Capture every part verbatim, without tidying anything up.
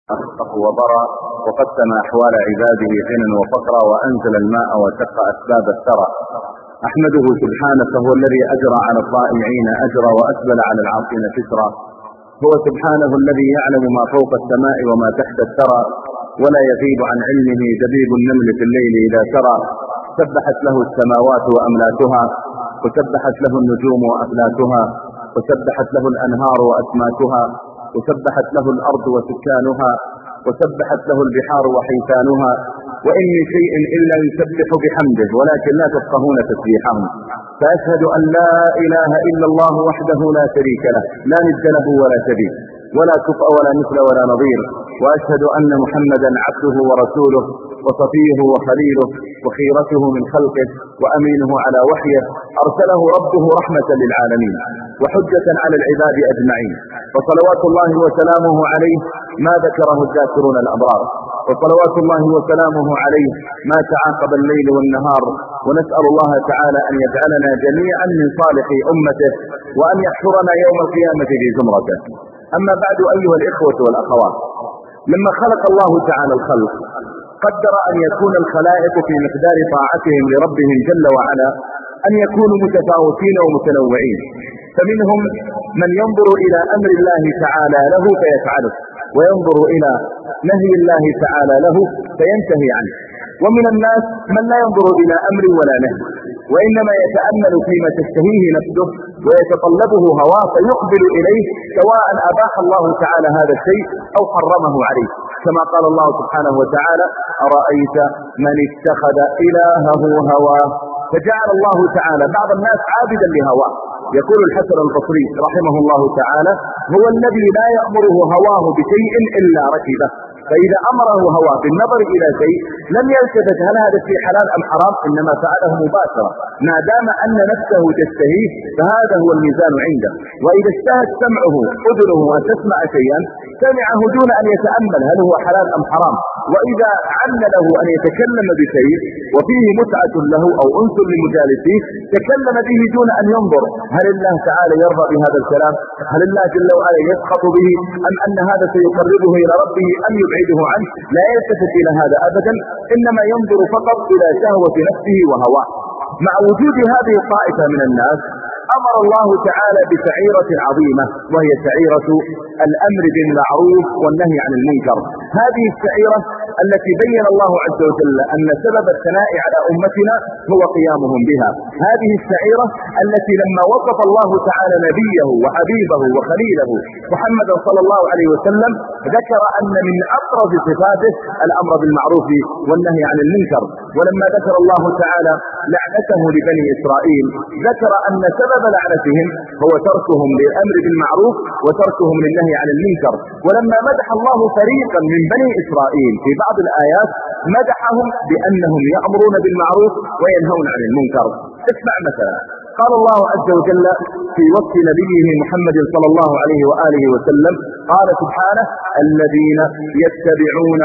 خلقه وبرى وقسم أحوال عباده غنى وفقرا وأنزل الماء وشق أسباب الثرى. أحمده سبحانه فهو الذي أجرى على الطائعين أجرا وأسبل على العاصين سترا. هو سبحانه الذي يعلم ما فوق السماء وما تحت الثرى، ولا يغيب عن علمه دبيب النمل في الليل إذا سرى. سبحت له السماوات وأملاكها، وسبحت له النجوم وأفلاكها، وسبحت له الأنهار وأسماكها، وسبحت له الأرض وسكانها، وسبحت له البحار وحيتانها. وإن من شيء إلا يسبح بحمده ولكن لا تفقهون تسبيحهم. فأشهد أن لا إله إلا الله وحده لا شريك له، لا ند له ولا شبيه، ولا كفء ولا مثل ولا نظير. وأشهد أن محمدا عبده ورسوله وصفيه وخليله وخيرته من خلقه وأمينه على وحيه، أرسله ربه رحمة للعالمين وحجة على العباد أجمعين. فصلوات الله وسلامه عليه ما ذكره الذاكرون الأبرار، وصلوات الله وسلامه عليه ما تعاقب الليل والنهار. ونسأل الله تعالى أن يجعلنا جميعا من صالح أمته، وأن يحشرنا يوم القيامة في زمرته. أما بعد أيها الإخوة والأخوات، لما خلق الله تعالى الخلق قدر أن يكون الخلائق في مقدار طاعتهم لربهم جل وعلا أن يكونوا متفاوتين ومتنوعين. فمنهم من ينظر إلى أمر الله تعالى له فيفعله، وينظر إلى نهي الله تعالى له فينتهي عنه. ومن الناس من لا ينظر إلى أمر ولا نهي، وإنما يتأمل فيما تشتهيه نفسه ويتطلبه هواه فيقبل إليه، سواء أباح الله تعالى هذا الشيء أو حرمه عليه. كما قال الله سبحانه وتعالى: أرأيت من اتخذ إلهه هواه. فجعل الله تعالى بعض الناس عابدا لهواه. يقول الحسن البصري رحمه الله تعالى: هو الذي لا يأمره هواه بشيء إلا ركبه. فإذا أمره هواه بالنظر إلى شيء لم يلتفت هل هذا الشيء حلال أم حرام، إنما فعله مباشرة ما دام أن نفسه تشتهيه، فهذا هو الميزان عنده. وإذا اشتهت سمعه أذنه أن تسمع شيئا سمعه دون أن يتأمل هل هو حلال أم حرام. وإذا عن له أن يتكلم بشيء وفيه متعة له أو أنس لمجالسيه تكلم به دون أن ينظر هل الله تعالى يرضى بهذا الكلام، هل الله جل وعلا يسخط به، أم أن هذا سيقربه إلى ربه أم يبعده عنه. لا يلتفت إلى هذا أبدا، إنما ينظر فقط إلى شهوة نفسه وهواه. مع وجود هذه الطائفة من الناس أمر الله تعالى بشعيرة عظيمة، وهي شعيرة الأمر بالمعروف والنهي عن المنكر. هذه الشعيرة التي بين الله عز وجل أن سبب الثناء على أمتنا هو قيامهم بها. هذه الشعيرة التي لما وصف الله تعالى نبيه وحبيبه وخليله محمد صلى الله عليه وسلم ذكر أن من أبرز صفاته الأمر بالمعروف والنهي عن المنكر. ولما ذكر الله تعالى لعنته لبني إسرائيل ذكر أن سبب لعنتهم هو تركهم للأمر بالمعروف وتركهم للنهي عن المنكر. ولما مدح الله فريقا من بني إسرائيل في بعض الآيات مدحهم بأنهم يأمرون بالمعروف وينهون عن المنكر. اسمع مثلا قال الله عز وجل في وصف نبيه محمد صلى الله عليه وآله وسلم، قال سبحانه: الذين يتبعون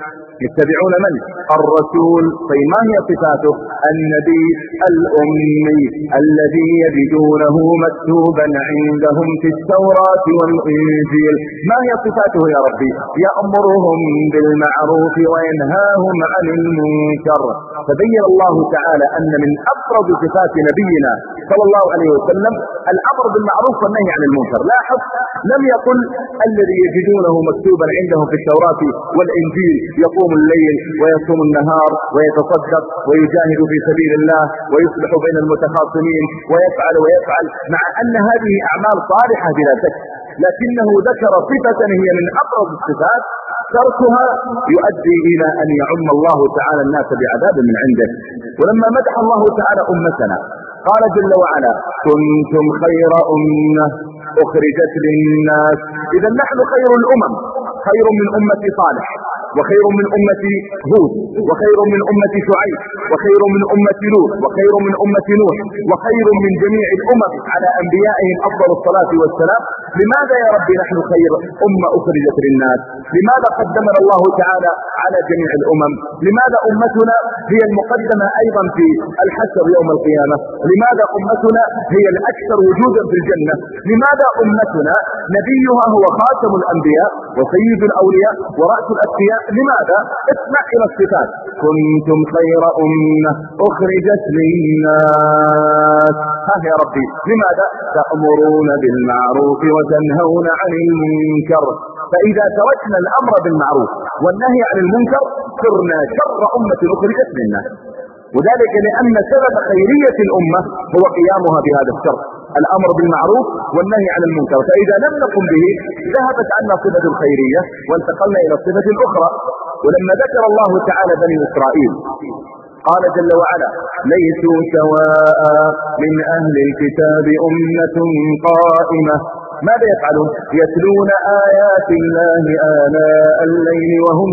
يتبعون من؟ الرسول. طيب ما هي صفاته؟ النبي الأمي الذي يجدونه مكتوبا عندهم في التوراة والإنجيل. ما هي صفاته يا ربي؟ يأمرهم بالمعروف وينهاهم عن المنكر. فبين الله تعالى أن من أفرد صفات نبينا صلى الله عليه وسلم الأمر بالمعروف والنهي عن المنكر. لاحظ لم يقل الذي يجدونه مكتوبا عندهم في التوراة والإنجيل يقوم الليل ويصوم النهار ويتصدق ويجاهد في سبيل الله ويصلح بين المتخاصمين ويفعل ويفعل، مع أن هذه أعمال صالحة بلا شك، لكنه ذكر صفة هي من أبرز الصفات تركها يؤدي إلى أن يعم الله تعالى الناس بعذاب من عنده. ولما مدح الله تعالى أمتنا قال جل وعلا: كنتم خير أمة أخرجت للناس. إذا نحن خير الأمم، خير من أمة صالح، وخير من أمة هود، وخير من أمة شعيب، وخير من أمة لوط، وخير من أمة نوح، وخير من جميع الأمم على أنبيائهم أفضل الصلاة والسلام. لماذا يا رب نحن خير أمة أخرجت للناس؟ لماذا قدمنا الله تعالى على جميع الأمم؟ لماذا أمتنا هي المقدمة أيضا في الحشر يوم القيامة؟ لماذا أمتنا هي الأكثر وجودا في الجنة؟ لماذا أمتنا نبيها هو خاتم الأنبياء وسيد الأولياء ورأس الأتقياء؟ لماذا؟ اسمع إلى الصفات: كنتم خير أمة أخرجت للناس. ها يا ربي، لماذا؟ تأمرون بالمعروف وتنهون عن المنكر. فإذا تركنا الأمر بالمعروف والنهي عن المنكر صرنا شر أمة أخرجت للناس، وذلك لأن سبب خيرية الأمة هو قيامها بهذا الشر، الأمر بالمعروف والنهي عن المنكر. فإذا لم نقم به ذهبت عنا صفة الخيرية وانتقلنا إلى الصفة الأخرى. ولما ذكر الله تعالى بني إسرائيل قال جل وعلا: ليسوا سواء من أهل الكتاب أمة قائمة. ماذا يفعلون؟ يتلون آيات الله آناء الليل وهم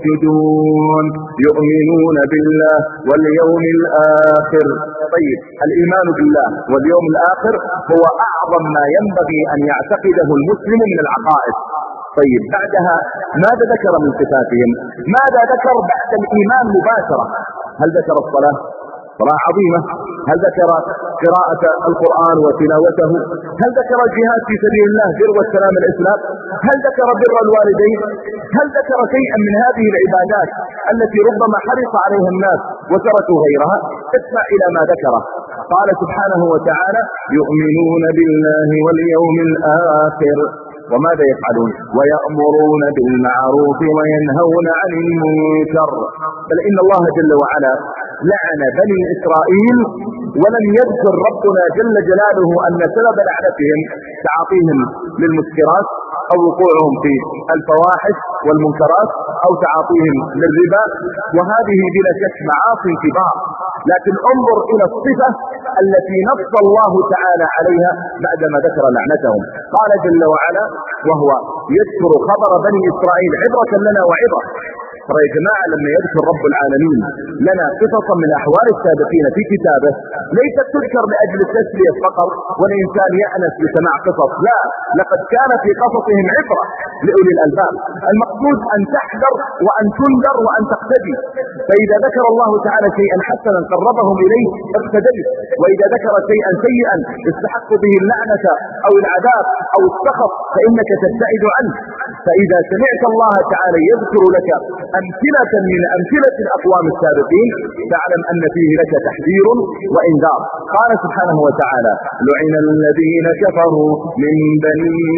يسجدون، يؤمنون بالله واليوم الآخر. طيب، الإيمان بالله واليوم الآخر هو أعظم ما ينبغي أن يعتقده المسلم من العقائد. طيب، بعدها ماذا ذكر من صفاتهم؟ ماذا ذكر بعد الإيمان مباشرة؟ هل ذكر الصلاة؟ صلاة عظيمة. هل ذكر قراءة القرآن وتلاوته؟ هل ذكر الجهاد في سبيل الله ذروة سلام الإسلام؟ هل ذكر بر الوالدين؟ هل ذكر شيئا من هذه العبادات التي ربما حرص عليها الناس وتركوا غيرها؟ اسمع إلى ما ذكره. قال سبحانه وتعالى: يؤمنون بالله واليوم الآخر. وماذا يفعلون؟ ويأمرون بالمعروف وينهون عن المنكر. بل إن الله جل وعلا لعن بني إسرائيل ولم يذكر ربنا جل جلاله أن سبب لعنتهم تعاطيهم للمسكرات أو وقوعهم في الفواحش والمنكرات أو تعاطيهم للربا، وهذه بلا شك معاصي كبار. لكن انظر إلى الصفة التي نص الله تعالى عليها بعدما ذكر لعنتهم. قال جل وعلا وهو يذكر خبر بني إسرائيل عبرة لنا وعبرة. ترى يا جماعة لما يذكر رب العالمين لنا قصصا من أحوال السابقين في كتابه ليست تذكر لأجل التسلية فقط والإنسان يأنس بسماع قصص، لا، لقد كان في قصصهم عبرة لأولي الألباب. المقصود أن تحذر وأن تنذر وأن تقتدي. فإذا ذكر الله تعالى شيئا حسنا قربهم إليه اقتديت، وإذا ذكر شيئا سيئا استحق به اللعنة أو العذاب أو السخط فإنك تبتعد عنه. فإذا سمعت الله تعالى يذكر لك أمثلة من أمثلة الأقوام السابقين فاعلم أن فيه لك تحذير وإنذار. قال سبحانه وتعالى: لعن الذين كفروا من بني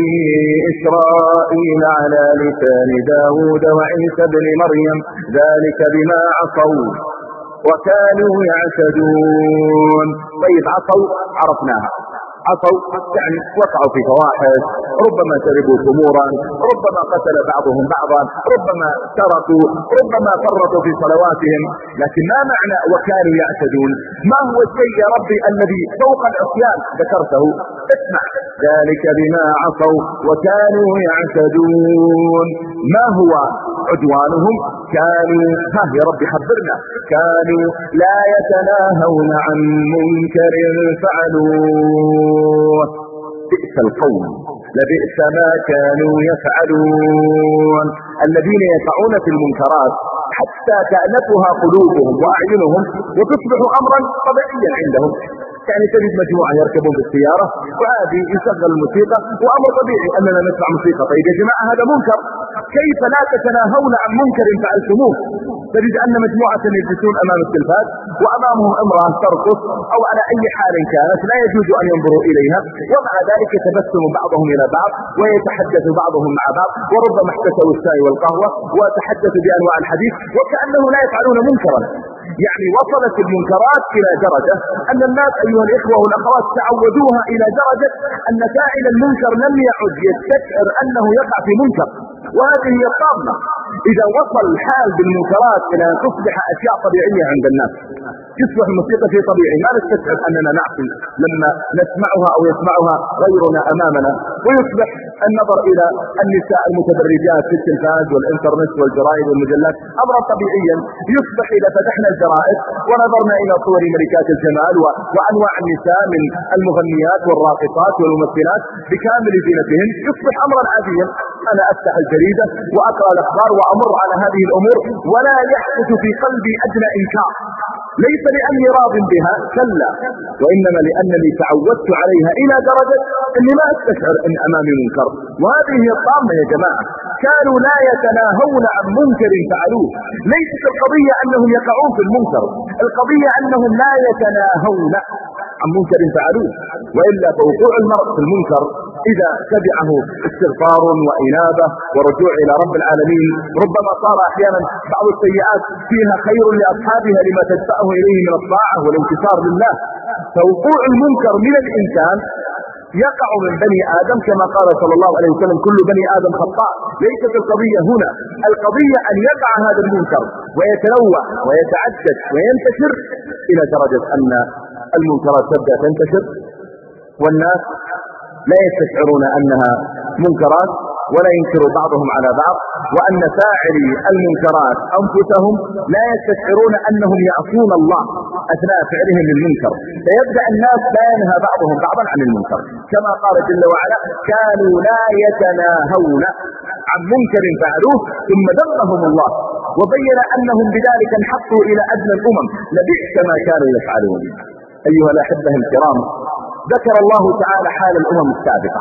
إسرائيل على لسان داود وعيسى بن مريم ذلك بما عصوا وكانوا يعتدون. طيب، عصوا عرفناها، عصوا يعني وقعوا في فواحش، ربما شربوا خمورا، ربما قتل بعضهم بعضا، ربما سرقوا، ربما فرطوا في صلواتهم. لكن ما معنى وكانوا يعتدون؟ ما هو الشيء يا ربي الذي فوق العصيان ذكرته؟ اسمع: ذلك بما عصوا وكانوا يعتدون. ما هو عدوانهم؟ كانوا، ها يا ربي خبرنا، كانوا لا يتناهون عن منكر فعلوه. بئس القوم لبئس ما كانوا يفعلون. الذين يقعون في المنكرات حتى تأنفها قلوبهم وأعينهم وتصبح أمرا طبيعيا عندهم. يعني تجد مجموعة يركبون بالسيارة وعادي يشغل الموسيقى وأمر طبيعي أننا نسمع موسيقى. طيب يا جماعة هذا منكر، كيف لا تتناهون عن منكر فعلتموه؟ تجد أن مجموعة يجلسون أمام التلفاز وأمامهم امرأة ترقص أو على أي حال كانت لا يجوز أن ينظروا إليها، ومع ذلك يتبسم بعضهم إلى بعض ويتحدث بعضهم مع بعض، وربما احتسوا الشاي والقهوة وتحدثوا بأنواع الحديث وكأنه لا يفعلون منكرا. يعني وصلت المنكرات إلى درجة أن الناس أيها الإخوة والأخوات تعودوها إلى درجة أن فاعل المنكر لم يعد يستشعر أنه يقع في منكر، وهذه هي الطامة. إذا وصل الحال بالمنكرات إلى أن تصبح أشياء طبيعية عند الناس، تصبح الموسيقى شيء طبيعي، ما نستشعر أننا نعقل لما نسمعها أو يسمعها غيرنا أمامنا، ويصبح النظر إلى النساء المتبرجات في التلفاز والإنترنت والجرائد والمجلات أمرا طبيعيا. يصبح إذا فتحنا الجرائد ونظرنا إلى صور ملكات الجمال و... وأنواع النساء من المغنيات والراقصات والممثلات بكامل زينتهن، يصبح أمرا عاديا. أنا أفتح الجريدة وأقرأ الأخبار وأمر على هذه الأمور ولا يحدث في قلبي أدنى إنكار، ليس لأني راض بها، كلا، وإنما لأنني تعودت عليها إلى درجة أني ما أستشعر أن أمامي منكر. وهذه هي الطامة يا جماعة. كانوا لا يتناهون عن منكر فعلوه. ليست القضية أنهم يقعون في المنكر، القضية أنهم لا يتناهون عن منكر فعلوه. وإلا فوقوع المرء في المنكر إذا تبعه استغفار وإنابة ورجوع إلى رب العالمين ربما صار أحيانا بعض السيئات فيها خير لأصحابها لما تدفعه إليه من الطاعة والانتصار لله. فوقوع المنكر من الإنسان يقع من بني آدم كما قال صلى الله عليه وسلم كل بني آدم خطاء. ليست القضية هنا، القضية أن يقع هذا المنكر ويتنوع ويتعدد وينتشر إلى درجة أن المنكرات تبدأ تنتشر والناس لا يستشعرون أنها منكرات ولا ينكر بعضهم على بعض، وأن فاعلي المنكرات أنفسهم لا يستشعرون أنهم يعصون الله أثناء فعلهم للمنكر. فيبدأ الناس لا ينهى بعضهم بعضا عن المنكر كما قال جل وعلا كانوا لا يتناهون عن منكر فعلوه ثم ذمهم الله وبين أنهم بذلك انحطوا إلى أدنى الأمم لبئس ما كانوا يفعلون. أيها الأحبة الكرام، ذكر الله تعالى حال الأمم السابقة،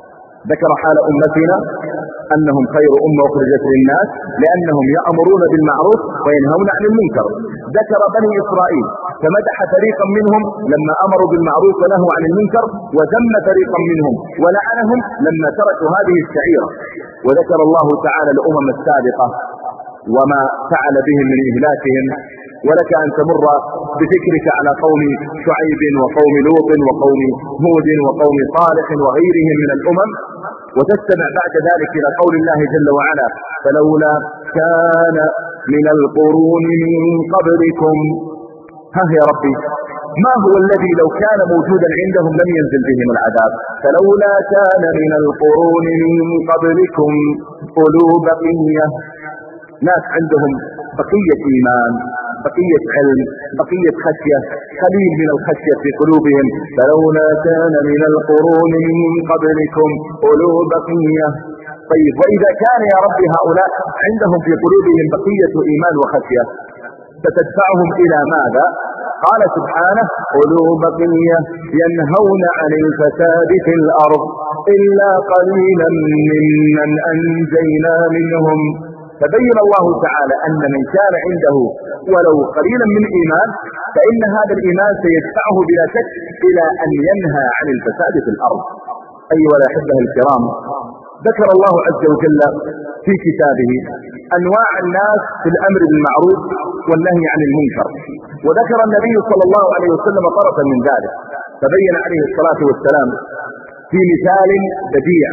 ذكر حال أمتنا أنهم خير أمة أخرجت للناس لأنهم يأمرون بالمعروف وينهون عن المنكر. ذكر بني إسرائيل فمدح فريقا منهم لما أمروا بالمعروف ونهوا عن المنكر، وذم فريقا منهم ولعنهم لما تركوا هذه الشعيرة. وذكر الله تعالى الأمم السابقة وما فعل بهم من إهلاكهم. ولك أن تمر بذكرك على قوم شعيب وقوم لوط وقوم هود وقوم صالح وغيرهم من الأمم، وتستمع بعد ذلك إلى قول الله جل وعلا فلولا كان من القرون من قبلكم. ها يا ربي، ما هو الذي لو كان موجودا عندهم لم ينزل بهم العذاب؟ فلولا كان من القرون من قبلكم أولو بقية، ناس عندهم بقية إيمان، بقية علم، بقية خشية، قليل من الخشية في قلوبهم. فلولا كان من القرون من قبلكم أولو بقية. طيب وإذا كان يا رب هؤلاء عندهم في قلوبهم بقية إيمان وخشية ستدفعهم إلى ماذا؟ قال سبحانه أولو بقية ينهون عن الفساد في الأرض إلا قليلا ممن أنجينا منهم. فبين الله تعالى أن من كان عنده ولو قليلا من إيمان فإن هذا الإيمان سيدفعه بلا شك إلى أن ينهى عن الفساد في الأرض. أيها الأحبة الكرام، ذكر الله عز وجل في كتابه أنواع الناس في الأمر بالمعروف والنهي عن المنكر، وذكر النبي صلى الله عليه وسلم طرفا من ذلك، فبين عليه الصلاة والسلام في مثال بديع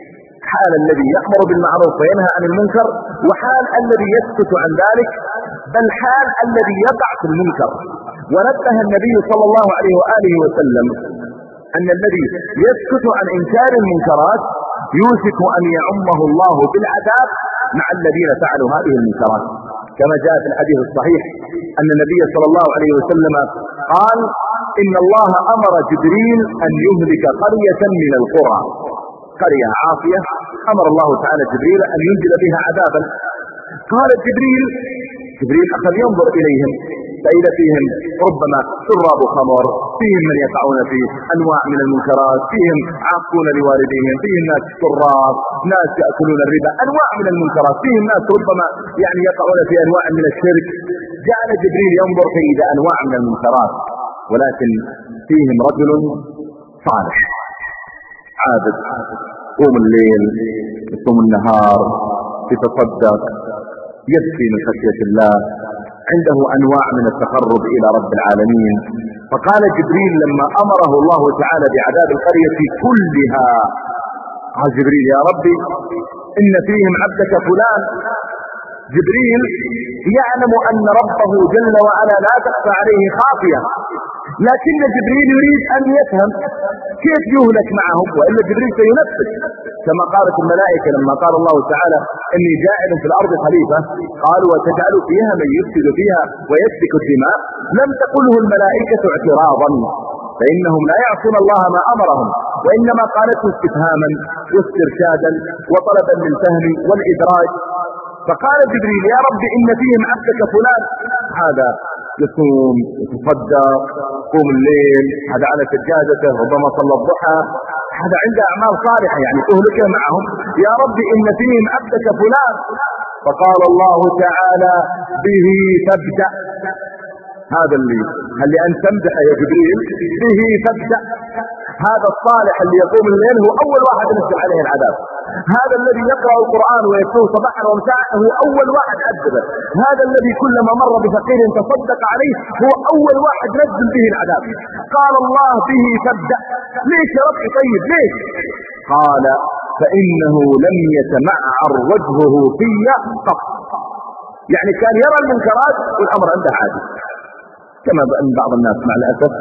حال الذي يأمر بالمعروف وينهى عن المنكر وحال الذي يسكت عن ذلك، بل حال الذي يقع في المنكر. ونبه النبي صلى الله عليه وآله وسلم أن الذي يسكت عن إنكار المنكرات يوشك أن يعمه الله بالعذاب مع الذين فعلوا هذه المنكرات، كما جاء في الحديث الصحيح أن النبي صلى الله عليه وسلم قال إن الله أمر جبريل أن يهلك قرية من القرى، قرية عاصية أمر الله تعالى جبريل أن ينزل بها عذابا. قال جبريل جبريل أخذ ينظر إليهم فإذا فيهم ربما شراب خمر، فيهم من يقعون في أنواع من المنكرات، فيهم عاقون لوالديهم، فيهم ناس شراب، ناس يأكلون الربا، أنواع من المنكرات، فيهم ناس ربما يعني يقعون في أنواع من الشرك. جعل جبريل ينظر فإذا أنواع من المنكرات، ولكن فيهم رجل صالح عابد يقوم الليل يصوم النهار يتصدق يبكي من خشية الله، عنده أنواع من التقرب إلى رب العالمين. فقال جبريل لما أمره الله تعالى بعذاب القرية كلها، قال جبريل يا ربي إن فيهم عبدك فلان. جبريل يعلم أن ربه جل وعلا لا تخفى عليه خافية، لكن جبريل يريد أن يفهم كيف يهلك معهم، وإلا جبريل سينفذ كما قالت الملائكة لما قال الله تعالى إني جاعل في الأرض خليفة، قالوا وتجعل فيها من يفسد فيها ويسفك الدماء، لم تقله الملائكة اعتراضا، فإنهم لا يعصون الله ما أمرهم، وإنما قالته استفهاما واسترشادا وطلبا للفهم والإدراج. فقال جبريل يا رب إن فيهم عبدك فلان، هذا يصوم يتصدق يقوم الليل، هذا على سجادته ربما صلى الضحى، هذا عنده أعمال صالحة يعني تهلك معهم، يا رب إن فيهم عبدك فلان. فقال الله تعالى به فابدأ، هذا اللي هل أن تمدح يا جبريل به فابدأ، هذا الصالح اللي يقوم الليل هو أول واحد نزل عليه العذاب، هذا الذي يقرأ القرآن ويتلوه صباحا ومساء هو أول واحد عذبه، هذا الذي كلما مر بفقير تصدق عليه هو أول واحد نزل به العذاب. قال الله به فابدأ، ليش يا رب طيب ليش؟ قال فإنه لم يتمعر وجهه في قط، يعني كان يرى المنكرات والأمر عنده عادي، كما أن بعض الناس مع الأسف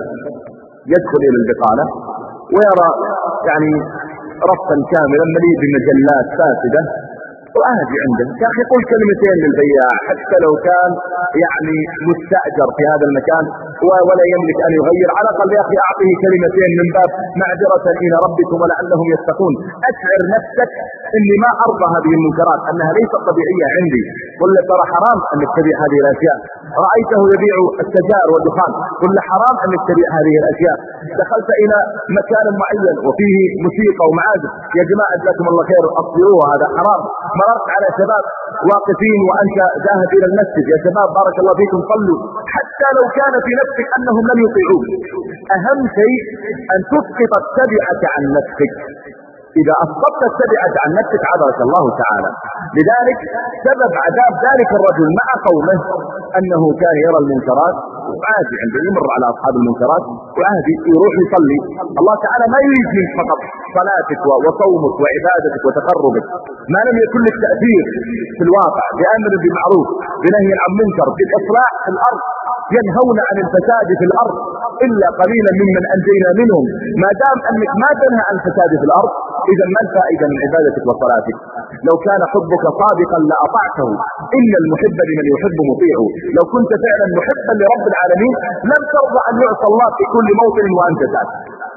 يدخل إلى البقالة ويرى يعني رفا كاملا مليء بمجلات فاسدة وعادي عنده، يا أخي قل كلمتين للبياع حتى لو كان يعني مستأجر في هذا المكان ولا يملك أن يغير، على الأقل يا أخي أعطيه كلمتين من باب معذرة إلى ربكم ولعلهم يتقون. أشعر نفسك إني ما أرضى هذه المنكرات، أنها ليست طبيعية عندي، قل له ترى حرام أنك تبيع هذه الأشياء، رأيته يبيع السجائر والدخان قل له حرام أنك تبيع هذه الأشياء، دخلت إلى مكان معين وفيه موسيقى ومعازف يا جماعة جزاكم الله خير أصبروها هذا حرام، مررت على شباب واقفين وأنت ذاهب إلى المسجد يا شباب بارك الله فيكم صلوا، حتى لو كان في نفسك أنهم لم يطيعوك، أهم شيء أن تسقط التبعة عن نفسك، إذا أسقطت التبعة عن نفسك عذرك الله تعالى. لذلك سبب عذاب ذلك الرجل مع قومه أنه كان يرى المنكرات وعادي عنده يمر على أصحاب المنكرات وعادي يروح يصلي، الله تعالى ما يريد منك فقط صلاتك وصومك وعبادتك وتقربك، ما لم يكن لك تأثير في الواقع بأمر بالمعروف بنهي عن منكر بالإصلاح في الأرض، ينهون عن الفساد في الأرض إلا قليلا ممن أنجينا منهم، ما دام أنك ما تنهى عن الفساد في الأرض إذا ما الفائدة من عبادتك وصلاتك؟ لو كان حبك صادقا لأطعته، إن المحب لمن يحب مطيعه، لو كنت فعلا محبا لرب العالمين لم ترضى أن يعصى الله في كل موطن وأنت ذات،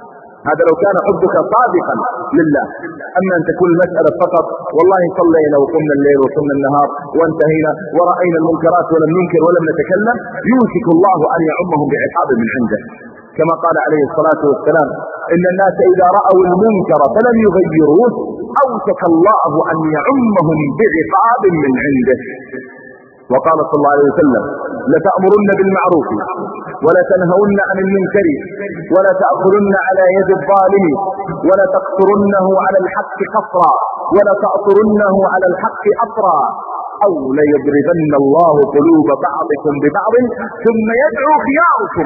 هذا لو كان حبك صادقا لله. أما أن تكون المسألة فقط والله صلينا وقمنا الليل وقمنا النهار وانتهينا ورأينا المنكرات ولم ننكر ولم نتكلم، يوشك الله أن يعمهم بعقاب من عنده، كما قال عليه الصلاة والسلام إن الناس إذا رأوا المنكر فلم يغيروه أوشك الله أن يعمهم بعقاب من عنده. وقال صلى الله عليه وسلم لتأمرن بالمعروف ولا تنهون عن المنكر ولا تأخذن على يد الظالم ولا تقصرنه على الحق قصرا ولا تأطرنه على الحق أطرا أو ليضربن الله قلوب بعضكم ببعض ثم يدعو خياركم،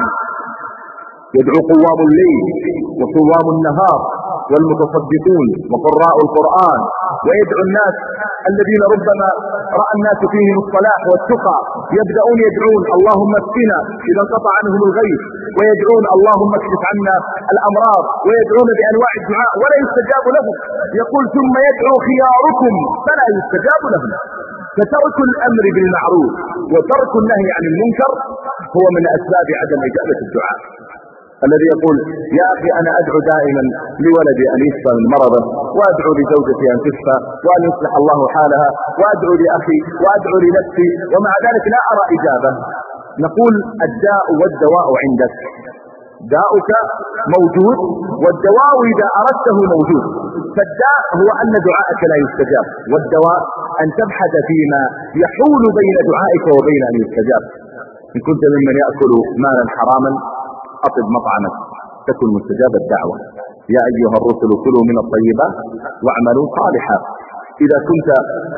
يدعو قوام الليل وقوام النهار والمتصدقون وقراء القرآن، ويدعو الناس الذين ربما رأى الناس فيهم الصلاح والتقى يبدأون يدعون اللهم اسقنا إذا انقطع عنهم الغيث، ويدعون اللهم اكشف عنا الأمراض، ويدعون بأنواع الدعاء ولا يستجاب لهم، يقول ثم يدعو خياركم فلا يستجاب لهم. فترك الأمر بالمعروف وترك النهي عن المنكر هو من أسباب عدم إجابة الدعاء. الذي يقول يا أخي أنا أدعو دائما لولدي أن يشفى من مرضه، وأدعو لزوجتي أن تشفى وأن يصلح الله حالها، وأدعو لأخي وأدعو لنفسي، ومع ذلك لا أرى إجابة، نقول الداء والدواء عندك، داؤك موجود والدواء إذا أردته موجود، فالداء هو أن دعائك لا يستجاب، والدواء أن تبحث فيما يحول بين دعائك وبين أن يستجاب. إن كنت ممن يأكل مالا حراما أطب مطعمك تكن مستجاب الدعوة، يا أيها الرسل كلوا من الطيبات واعملوا صالحا. إذا كنت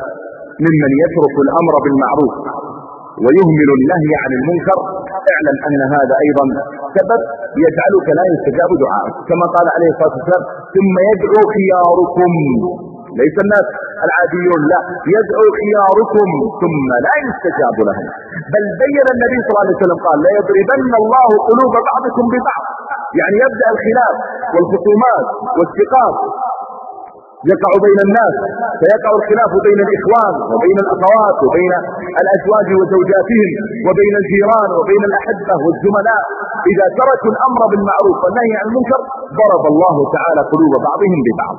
ممن يترك الأمر بالمعروف ويهمل النهي عن المنكر اعلم أن هذا أيضا سبب يجعلك لا يستجاب دعائك، كما قال عليه الصلاة والسلام ثم يدعو خياركم، ليس الناس العاديون، لا يدعو خياركم ثم لا يستجاب لهم، بل بين النبي صلى الله عليه وسلم قال لا يضربن الله قلوب بعضكم ببعض، يعني يبدأ الخلاف والخصومات والشقاق يقع بين الناس، فيقع الخلاف بين الإخوان وبين الأخوات وبين الأزواج وزوجاتهم وبين الجيران وبين الأحبة والزملاء. إذا تركوا الأمر بالمعروف والنهي عن المنكر ضرب الله تعالى قلوب بعضهم ببعض.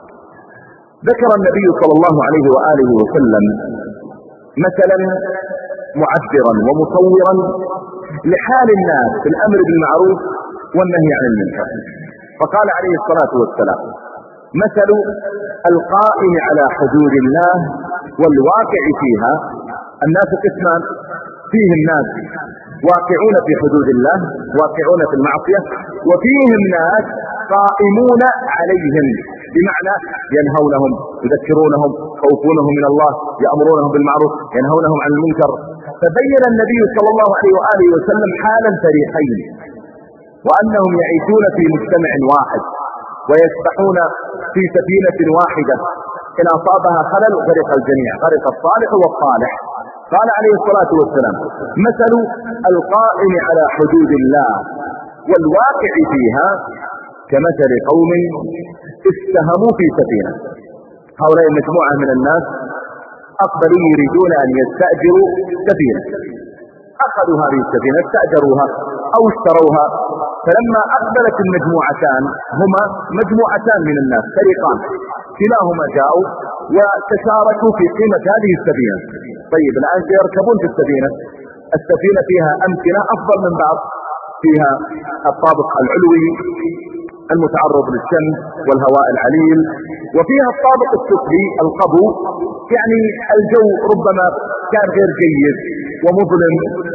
ذكر النبي صلى الله عليه وآله وسلم مثلا معبرا ومصورا لحال الناس في الأمر بالمعروف والنهي عن المنكر، فقال عليه الصلاة والسلام: مثل القائم على حدود الله والواقع فيها. الناس قسمان: فيهم ناس واقعون في حدود الله، واقعون في المعصية، وفيهم ناس قائمون عليهم، بمعنى ينهونهم، يذكرونهم، خوفونهم من الله، يأمرونهم بالمعروف، ينهونهم عن المنكر. فبين النبي صلى الله عليه وآله وسلم حال الفريقين، وأنهم يعيشون في مجتمع واحد ويسبحون في سفينة واحدة، إن أصابها خلل غرق الجميع، غرق الصالح والصالح. قال عليه الصلاة والسلام: مثل القائم على حدود الله والواقع فيها كمثل قوم استهموا في سفينة. هؤلاء مجموعة من الناس أقبلوا يريدون أن يستأجروا سفينة، أخذوا هذه السفينة، استأجروها أو اشتروها. فلما أقبلت المجموعتان، هما مجموعتان من الناس فريقان، كلاهما جاءوا وتشاركوا في قيمة هذه السفينة. طيب الآن يركبون في السفينة، السفينة فيها أمكنة أفضل من بعض، فيها الطابق العلوي المتعرض للشمس والهواء العليل، وفيها الطابق السفلي القبو، يعني الجو ربما كان غير جيد ومظلم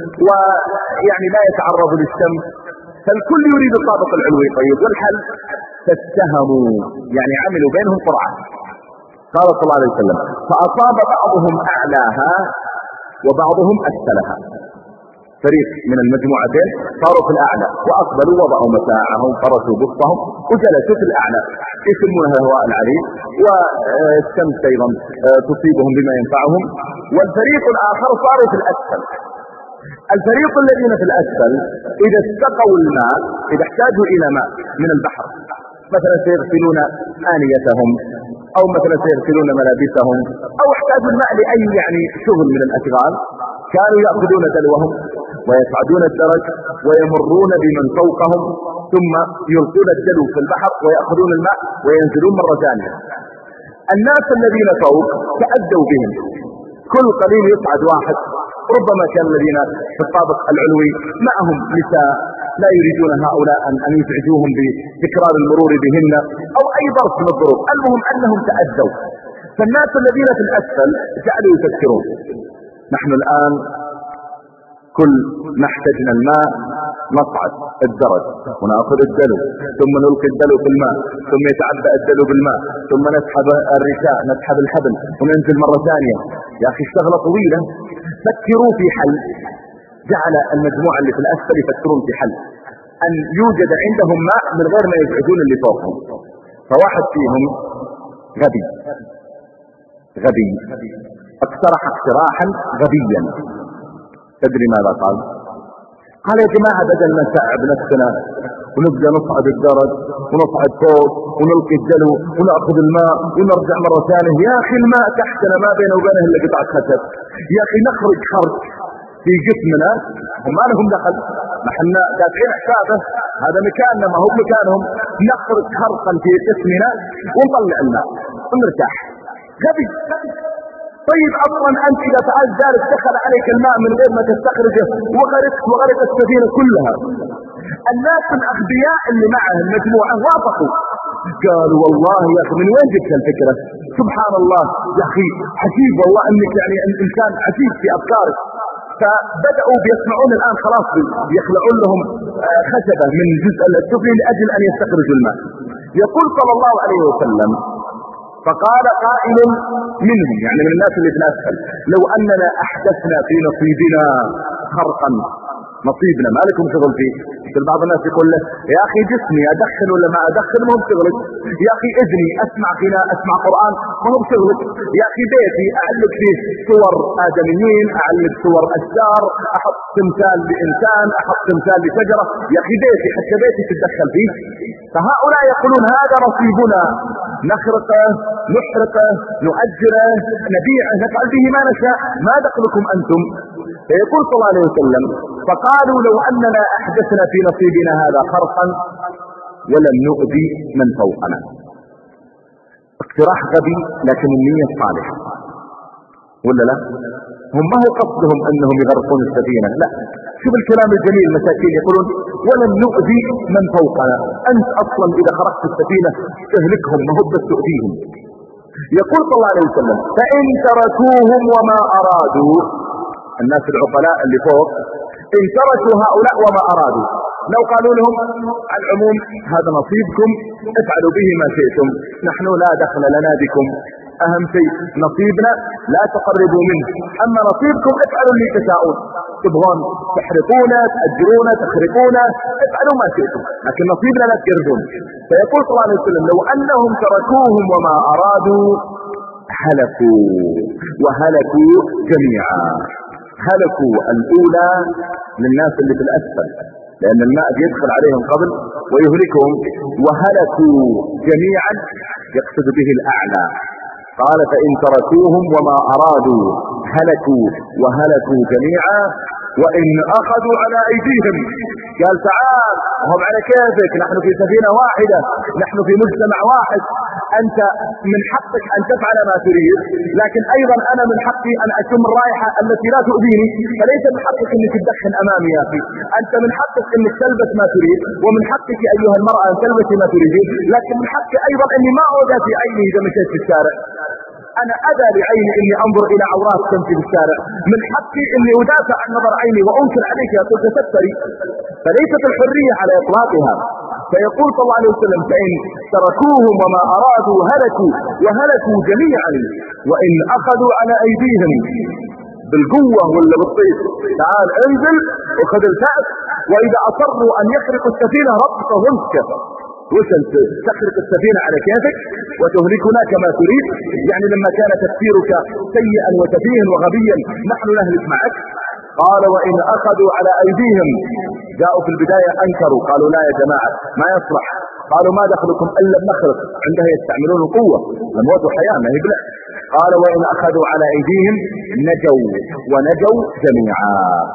ويعني لا يتعرض للشمس، فالكل يريد الطابق العلوي. طيب والحل؟ فاتهموا، يعني عملوا بينهم قرعة. قال صلى الله عليه وسلم: فأصاب بعضهم أعلاها وبعضهم أسفلها. فريق من المجموعتين صاروا في الأعلى وأقبلوا وضعوا متاعهم، فرسوا بسطهم وجلسوا في الأعلى، يسمونها الهواء العليل، والشمس أيضا تصيبهم بما ينفعهم. والفريق الآخر صاروا في الأسفل. الفريق الذين في الأسفل إذا استقوا الماء، إذا احتاجوا إلى ماء من البحر، مثلا سيغسلون آنيتهم أو مثلا سيغسلون ملابسهم أو احتاجوا الماء لأي يعني شغل من الأشغال، كانوا يأخذون دلوهم ويصعدون الدرج ويمرون بمن فوقهم، ثم يلقون الدلو في البحر ويأخذون الماء وينزلون مرة ثانية. الناس الذين فوق تأدوا بهم، كل قليل يصعد واحد، ربما كان الذين في الطابق العلوي معهم نساء لا يريدون هؤلاء أن يزعجوهم بتكرار المرور بهن أو أي ظرف من الظروف، المهم أنهم تأدوا. فالناس الذين في الأسفل جعلوا يفكرون: نحن الآن كل ما احتجنا الماء نصعد الدرج ونأخذ الدلو، ثم نلقي الدلو في الماء، ثم يتعبأ الدلو بالماء، ثم نسحب الرشاء، نسحب الحبل وننزل مرة ثانية. يا أخي الشغلة طويلة، فكروا في حل. جعل المجموعة اللي في الأسفل يفكرون في حل، أن يوجد عندهم ماء من غير ما يزعجون اللي فوقهم. فواحد فيهم غبي غبي اقترح اقتراحا غبيا. تدري ماذا قال؟ قال: يا جماعة بدل ما نتعب نفسنا ونبدأ نصعد الدرج ونصعد فوق ونلقي الدلو ونأخذ الماء ونرجع مرة ثانية، يا أخي الماء تحتنا ما بينه وبينه إلا قطعة خشب، يا أخي نخرج خرج في جسمنا وما لهم دخل، ما احنا دافعين حسابه، هذا مكاننا ما هو مكانهم، نخرج خرقا في جسمنا ونطلع الماء ونرتاح. غبي. طيب اصلا انت اذا فعلت ذلك دخل عليك الماء من غير ما تستخرجه وغرقت وغرقت السفينه كلها. الناس الاغبياء اللي معه المجموعه وافقوا، قالوا: والله يا اخي من وين جبت الفكره؟ سبحان الله يا اخي، عجيب والله انك يعني انسان عجيب في افكارك. فبدأوا بيصنعون الآن خلاص يخلعون لهم خشبة من جزء السفلي لأجل أن يستخرجوا الماء. يقول صلى الله عليه وسلم: فقال قائل منهم، يعني من الناس اللي في الأسفل: لو أننا أحدثنا في نصيبنا خرقا نصيبنا ما لكم شغل فيه. مثل بعض الناس يقول له يا أخي جسمي أدخل ولا ما أدخل ما هو بشغلك، يا أخي إذني أسمع غناء أسمع قرآن ما هو بشغلك، يا أخي بيتي أعلق فيه صور آدميين، أعلق صور أشجار، أحط تمثال لإنسان، أحط تمثال لشجرة، يا أخي بيتي حتى بيتي تتدخل فيه. فهؤلاء يقولون هذا نصيبنا، نخرقه نحرقه نؤجره نبيعه نفعل به ما نشاء، ما دخلكم أنتم. فيقول صلى الله عليه وسلم فقالوا لو أننا أحدثنا في نصيبنا هذا خرقا ولم نؤذي من فوقنا. اقتراح غبي لكن النية صالحة ولا لا؟ هم ما هو قصدهم أنهم يغرقون السفينة، لا، شوف الكلام الجميل. مساكين يقولون ولم نؤذي من فوقنا، أنت أصلا إذا خرقت السفينة تهلكهم ما هو بس تؤذيهم. يقول صلى الله عليه وسلم فإن تركوهم وما أرادوا، الناس العقلاء اللي فوق إن تركوا هؤلاء وما أرادوا، لو قالوا لهم على العموم هذا نصيبكم افعلوا به ما شئتم، نحن لا دخل لنا بكم، أهم شيء نصيبنا لا تقربوا منه، أما نصيبكم افعلوا اللي تشاءون، تبغون تحرقونا تأجرونا تخرقونا افعلوا ما شئتم، لكن نصيبنا لا تقربون. فيقول صلى الله عليه وسلم لو أنهم تركوهم وما أرادوا هلكوا وهلكوا جميعا. هلكوا الأولى للناس اللي في الأسفل لأن الماء يدخل عليهم قبل ويهلكهم، وهلكوا جميعا يقصد به الأعلى. قال فإن تركوهم وما أرادوا هلكوا وهلكوا جميعا وإن أخذوا على أيديهم. قال تعال هم على كيفك، نحن في سفينة واحدة، نحن في مجتمع واحد، أنت من حقك أن تفعل ما تريد، لكن أيضا أنا من حقي أن أشم الرائحة التي لا تؤذيني، فليس من حقك أنك تدخن أمامي يا أخي، أنت من حقك أنك تلبس ما تريد، ومن حقك أيها المرأة أن تلبسي ما تريدين، لكن من حقي أيضا أني ما أؤذى في عيني إذا مشيت في الشارع. أنا أذى لعيني إني أنظر إلى عورات تمشي في الشارع، من حقي إني أدافع عن نظر عيني وأنكر عليك يا قلت تستري. فليست الحرية على إطلاقها. فيقول صلى الله عليه وسلم فإن تركوهم وما أرادوا هلكوا وهلكوا جميعا وإن أخذوا على أيديهم بالقوة ولا بالطيب، تعال انزل وخذ الكأس، وإذا أصروا أن يخرقوا السفينة ربطهم كفر. وش انت تخرق السفينة على كيفك وتهلكنا كما تريد؟ يعني لما كان تفكيرك سيئا وتفيها وغبيا نحن نهلك معك. قال وإن أخذوا على أيديهم، جاءوا في البداية أنكروا قالوا لا يا جماعة ما يصلح، قالوا ما دخلكم إلا بنخرق، عندها يستعملون القوة، الموت وحياة ما يبلع. قال وإن أخذوا على أيديهم نجوا ونجوا جميعا.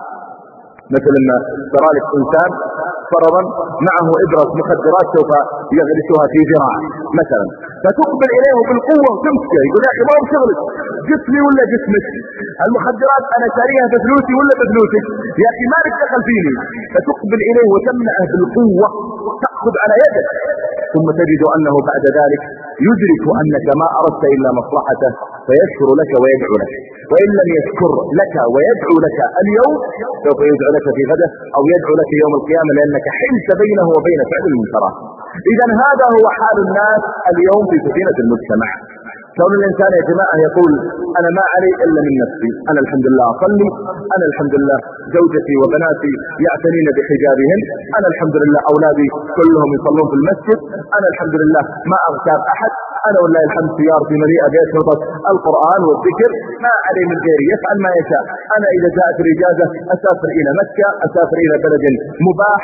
مثل ما ترى لك إنسان فرضا معه إبرة مخدرات سوف يغرسها في ذراعه مثلا، فتقبل إليه بالقوة وتمسكه، يقول يا أخي ما هو بشغلك، جسمي ولا جسمك، المخدرات أنا شاريها بفلوسي ولا بفلوسك، يا أخي ما لك دخل فيني، فتقبل إليه وتمنعه بالقوة، تأخذ على يدك، ثم تجد أنه بعد ذلك يدرك أنك ما أردت إلا مصلحته فيشكر لك ويدعو لك، وإن لم يشكر لك ويدعو لك اليوم سوف يدعو لك في غده أو يدعو لك يوم القيامة، لأنك حلت بينه وبين فعل المنكرات. إذا هذا هو حال الناس اليوم في سفينة المجتمع. كون الإنسان يا جماعة يقول أنا ما علي إلا من نفسي، أنا الحمد لله أصلي، أنا الحمد لله زوجتي وبناتي يعتنين بحجابهن، أنا الحمد لله أولادي كلهم يصلون في المسجد، أنا الحمد لله ما أغتاب أحد، أنا والله الحمد سيارتي مليئة بأشرطة القرآن والذكر، ما علي من غيري يفعل ما يشاء، أنا إذا جاءت الإجازة أسافر إلى مكة، أسافر إلى بلد مباح،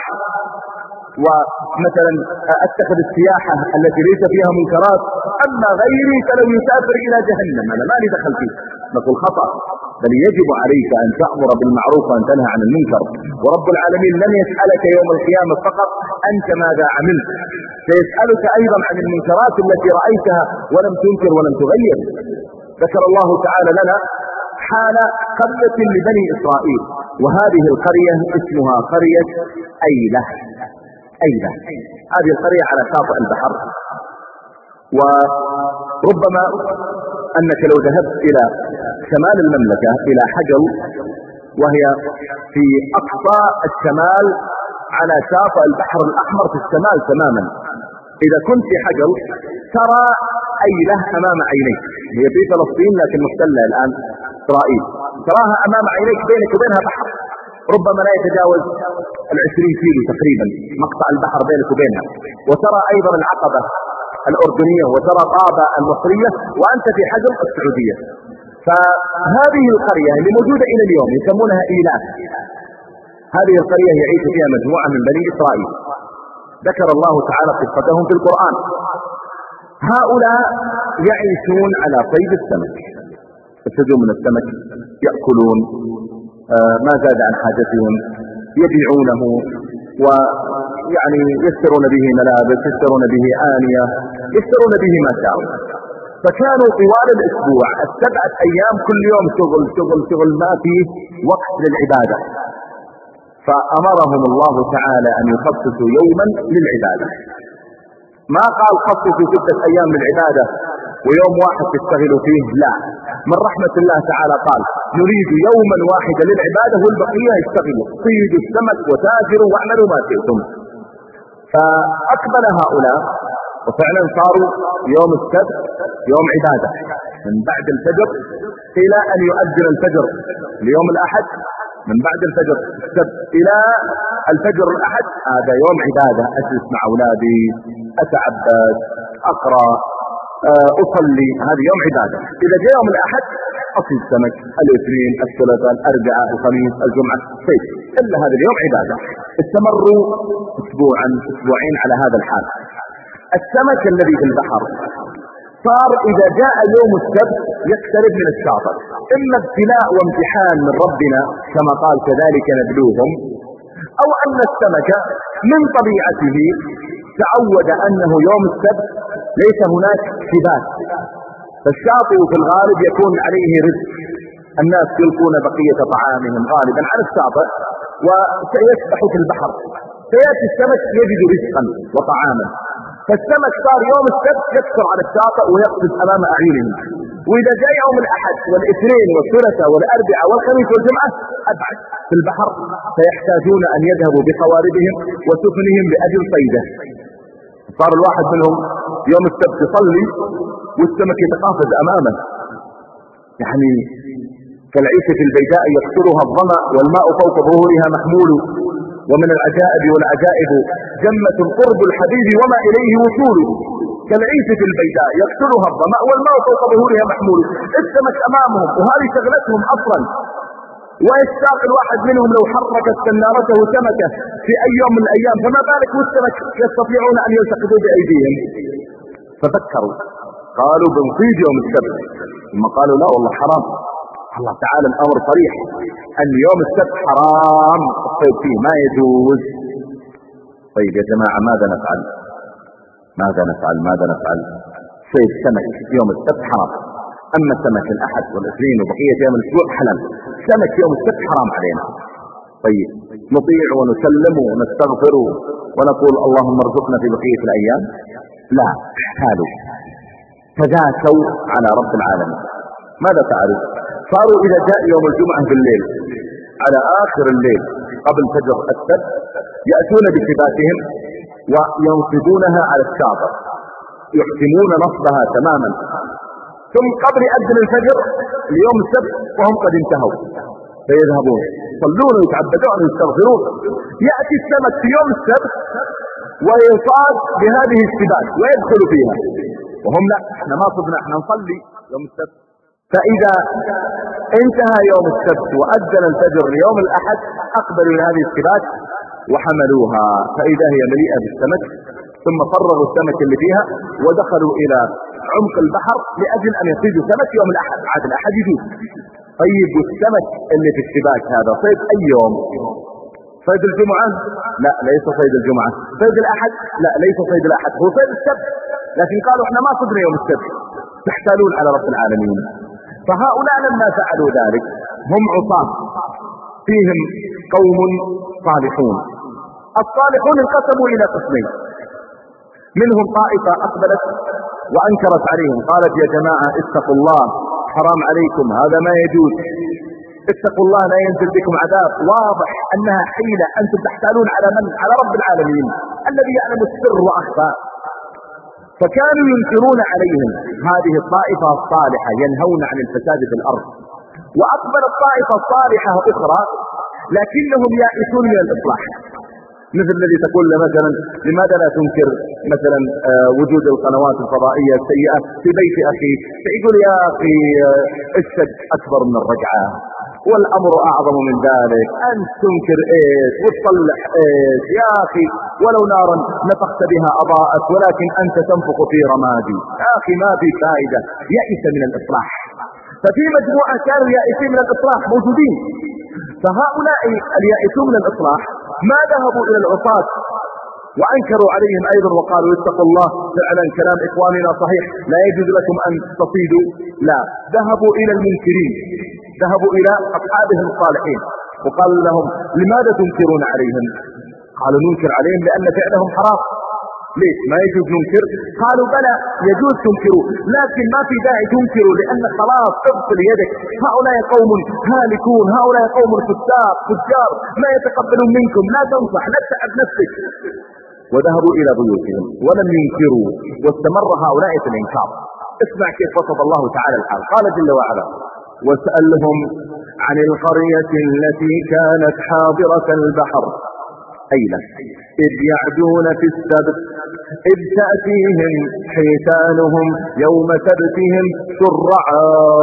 ومثلا اتخذ السياحة التي ليس فيها منكرات، اما غيري فلو يسافر الى جهنم انا ما لي دخل فيه. نقول خطأ، بل يجب عليك ان تأمر بالمعروف وان تنهى عن المنكر، ورب العالمين لن يسألك يوم القيامة فقط انت ماذا عملت، سيسألك ايضا عن المنكرات التي رأيتها ولم تنكر ولم تغير. ذكر الله تعالى لنا حال قرية لبني إسرائيل، وهذه القرية اسمها قرية أيلة. أيلة هذه القرية على شاطئ البحر، وربما أنك لو ذهبت إلى شمال المملكة إلى حجل، وهي في أقصى الشمال على شاطئ البحر الأحمر في الشمال تماما، إذا كنت في حجل ترى أيلة أمام عينيك، هي في فلسطين لكن محتلة الآن إسرائيل، تراها أمام عينيك بينك وبينها بحر، ربما لا يتجاوز العشرين كيلو تقريبا مقطع البحر بينك وبينها، وترى أيضا العقبة الأردنية وترى طابة المصرية وأنت في حجم السعودية. فهذه القرية اللي موجودة إلى اليوم يسمونها إيلاف، هذه القرية يعيش فيها مجموعة من بني إسرائيل ذكر الله تعالى قصتهم في القرآن. هؤلاء يعيشون على صيد السمك، يصيدون من السمك يأكلون آه ما زاد عن حاجتهم، يبيعونه ويعني يشترون به ملابس، يشترون به آنية، يشترون به ما شاءوا. فكانوا طوال الأسبوع السبعة أيام كل يوم شغل شغل شغل ما فيه وقت للعبادة. فأمرهم الله تعالى أن يخصصوا يوما للعبادة، ما قال خصصوا ستة أيام للعبادة ويوم واحد تشتغلوا فيه، لا، من رحمة الله تعالى قال نريد يوما واحدا للعبادة والبقية يشتغلوا، صيدوا السمك وتاجروا واعملوا ما شئتم. فأقبل هؤلاء وفعلا صاروا يوم السبت يوم عبادة من بعد الفجر إلى أن يؤذن الفجر ليوم الأحد، من بعد الفجر السبت إلى الفجر الأحد هذا يوم عبادة، أجلس مع أولادي، أتعبد، أقرأ، أصلي، هذا يوم عبادة. إذا جاء يوم الأحد أصيد سمك، الاثنين، الثلاثاء، الأربعاء، الخميس، الجمعة، صيد، إلا هذا اليوم عبادة. استمروا أسبوعا أسبوعين على هذا الحال. السمك الذي في البحر صار إذا جاء يوم السبت يقترب من الشاطئ، إما ابتلاء وامتحان من ربنا كما قال كذلك نبلوهم، أو أن السمك من طبيعته تعود أنه يوم السبت ليس هناك شباك، فالشاطئ في الغالب يكون عليه رزق، الناس يلقون بقية طعامهم غالبا على الشاطئ وسيسبح في البحر، فيأتي السمك يجد رزقا وطعاما. فالسمك صار يوم السبت يكثر على الشاطئ ويقفز أمام أعينهم، وإذا جاء يوم الأحد والاثنين والثلاثاء والأربعاء والخميس والجمعة أبعد في البحر، فيحتاجون أن يذهبوا بقواربهم وسفنهم لأجل صيده. صار الواحد منهم يوم السبت يصلي والسمك يتقافز أمامه، يعني كالعيشة البيداء يقتلها الظمأ والماء فوق ظهورها محمول. ومن العجائب والعجائب جمة قرب الحبيب وما إليه وصول، كالعيشة البيداء يقتلها الظمأ والماء فوق ظهورها محمول. السمك أمامهم وهذه شغلتهم أصلا، ويشتاق الواحد منهم لو حركت سنارته سمكة في أي يوم من الأيام، فما بالك والسمك يستطيعون أن يلتقطوا بأيديهم. ففكروا قالوا بنصيد يوم السبت، ثم قالوا لا والله حرام، الله تعالى الأمر صريح أن يوم السبت حرام الصيد فيه ما يجوز. طيب يا جماعة ماذا نفعل ماذا نفعل ماذا نفعل صيد سمك يوم السبت حرام، أما سمك الأحد والاثنين وبقية يوم الأسبوع حلال، سمك يوم السبت حرام علينا. طيب نطيع ونسلم ونستغفر ونقول اللهم ارزقنا في بقية الأيام؟ لا، احتالوا تذاكوا على رب العالمين. ماذا فعلوا؟ صاروا إذا جاء يوم الجمعة في الليل على آخر الليل قبل فجر السبت يأتون بشباكهم وينصبونها على الشاطئ، يحكمون نصبها تماما، ثم قبل أذن الفجر ليوم السبت وهم قد انتهوا فيذهبون يصلون ويتعبدون ويستغفرون. يأتي السمك في يوم السبت ويصاد بهذه الشباك ويدخل فيها، وهم لا، احنا ما صبنا، احنا نصلي يوم السبت. فإذا انتهى يوم السبت وأذن الفجر ليوم الأحد أقبلوا إلى هذه الشباك وحملوها، فإذا هي مليئة بالسمك، ثم فرغوا السمك اللي فيها ودخلوا إلى عمق البحر لأجل أن يصيدوا سمك يوم الأحد. عاد الأحد يجوز. طيب والسمك اللي في الشباك هذا صيد أي يوم؟ صيد الجمعة؟ لا، ليس صيد الجمعة. صيد الأحد؟ لا، ليس صيد الأحد، هو صيد السبت. لكن قالوا احنا ما صدنا يوم السبت، تحتالون على رب العالمين. فهؤلاء لما فعلوا ذلك هم عصاة، فيهم قوم صالحون. الصالحون انقسموا إلى قسمين، منهم طائفة أقبلت وأنكرت عليهم، قالت يا جماعة اتقوا الله، حرام عليكم، هذا ما يجوز، اتقوا الله لا ينزل بكم عذاب. واضح أنها حيلة، أنتم تحتالون على من؟ على رب العالمين الذي يعلم السر وأخفى. فكانوا ينكرون عليهم. هذه الطائفة الصالحة ينهون عن الفساد في الأرض. وأقبلت طائفة صالحة أخرى لكنهم يائسون من الإصلاح. مثل الذي تقول له مثلا لماذا لا تنكر مثلا وجود القنوات الفضائية السيئة في بيت أخيك، فيقول يا أخي الشد أكبر من الرجعة والأمر أعظم من ذلك، أنت تنكر إيش وتصلح إيش يا أخي، ولو نارا نفخت بها أضاءت ولكن أنت تنفخ في رمادي، يا أخي ما في فائدة. يئس من الإصلاح. ففي مجموعة كانوا يائسين من الإصلاح موجودين، فهؤلاء اليائسون من الإصلاح ما ذهبوا إلى العصاة وأنكروا عليهم أيضا وقالوا اتقوا الله، فعلا كلام إخواننا صحيح لا يجوز لكم أن تصيدوا، لا، ذهبوا إلى المنكرين، ذهبوا إلى أصحابهم الصالحين وقال لهم لماذا تنكرون عليهم؟ قالوا ننكر عليهم لأن فعلهم حرام. ليش ما يجوز ننكر؟ قالوا بلى يجوز تنكروا، لكن ما في داعي تنكروا لأن خلاص اغسل يدك، هؤلاء قوم هالكون، هؤلاء قوم فجار فجار ما يتقبلون منكم، لا تنصح لا تتعب نفسك. وذهبوا إلى بيوتهم ولم ينكروا واستمر هؤلاء في الإنكار. اسمع كيف وصف الله تعالى الحال. قال جل وعلا واسألهم عن القرية التي كانت حاضرة البحر أيضا إذ يعدون في السبت إذ تأتيهم حيتانهم يوم سبتهم شرعا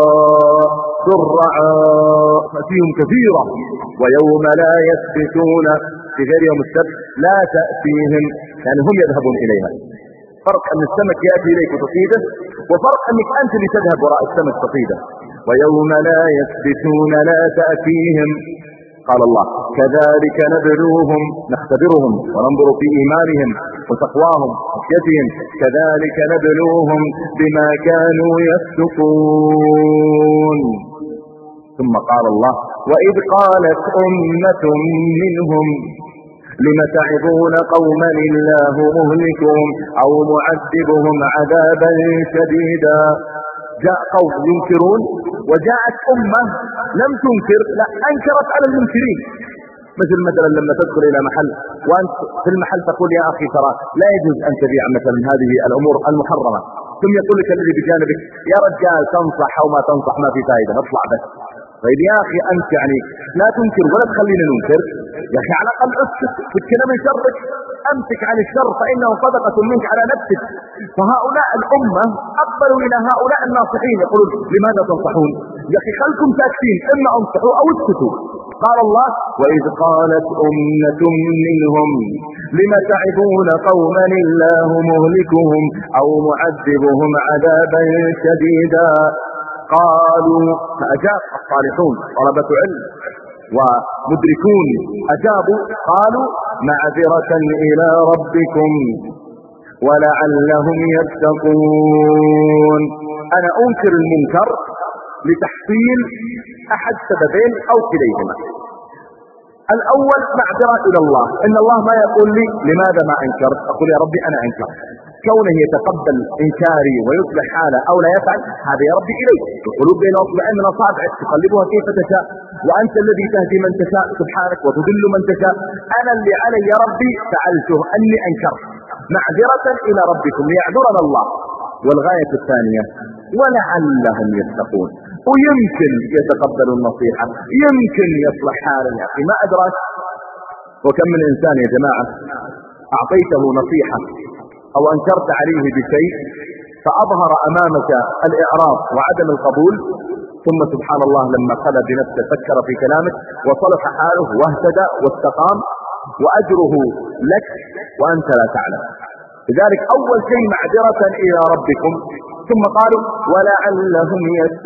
شرعا فأتيهم كثيرة ويوم لا يسبتون في غير يوم السبت لا تأتيهم، يعني هم يذهبون إليها. فرق أن السمك يأتي إليك وتصيده، وفرق أنك أنت اللي تذهب وراء السمك تصيده. ويوم لا يسبتون لا تأتيهم، قال الله كذلك نبلوهم نختبرهم وننظر في إيمانهم وتقواهم وخشيتهم، كذلك نبلوهم بما كانوا يفسقون. ثم قال الله وإذ قالت أمة منهم لم تعظون قوما الله مهلكهم أو معذبهم عذابا شديدا. جاء قوم ينكرون وجاءت أمة لم تنكر، لا أنكرت على المنكرين. مثل مثلا لما تدخل إلى محل وأنت في المحل تقول يا أخي ترى لا يجوز أن تبيع مثلا هذه الأمور المحرمة، ثم يقول لك الذي بجانبك يا رجال تنصح أو ما تنصح ما في فائدة اطلع بس. طيب يا أخي أنت يعني لا تنكر ولا تخلينا ننكر، يا أخي على الأقل اسكت تتكلم من شرك، أمسك عن الشر فإنه صدقة منك على نفسك. فهؤلاء الأمة أقبلوا إلى هؤلاء الناصحين يقولون لماذا تنصحون؟ يا أخي خلكم ساكتين، إما أنصحوا أو اسكتوا. قال الله وإذ قالت أمة منهم لم تعظون قوما الله مهلكهم أو معذبهم عذابا شديدا. قالوا فأجاب الصالحون طلبة علم ومدركون أجابوا قالوا معذرة إلى ربكم ولعلهم يتقون. أنا أنكر المنكر لتحصيل أحد سببين أو كليهما. الأول معذرة إلى الله، إن الله ما يقول لي لماذا ما أنكرت، أقول يا ربي أنا أنكر، كونه يتقبل إنكاري ويصلح حاله أو لا يفعل هذا يا ربي إليك. القلوب بين أصبع من أصابعك تقلبها كيف تشاء، وأنت الذي تهدي من تشاء سبحانك وتضل من تشاء. أنا اللي علي يا ربي فعلته أني أنكرت، معذرة إلى ربكم ليعذرنا الله. والغاية الثانية ولعلهم يتقون، ويمكن يتقبل النصيحة، يمكن يصلح حاله. يا أخي ما أدراك. وكم من إنسان يا جماعة أعطيته نصيحة أو أنكرت عليه بشيء فأظهر أمامك الإعراض وعدم القبول، ثم سبحان الله لما خلى بنفسه فكر في كلامك وصلح حاله واهتدى واستقام، وأجره لك وأنت لا تعلم. لذلك أول شيء معذرة إلى ربكم، ثم قالوا ولعلهم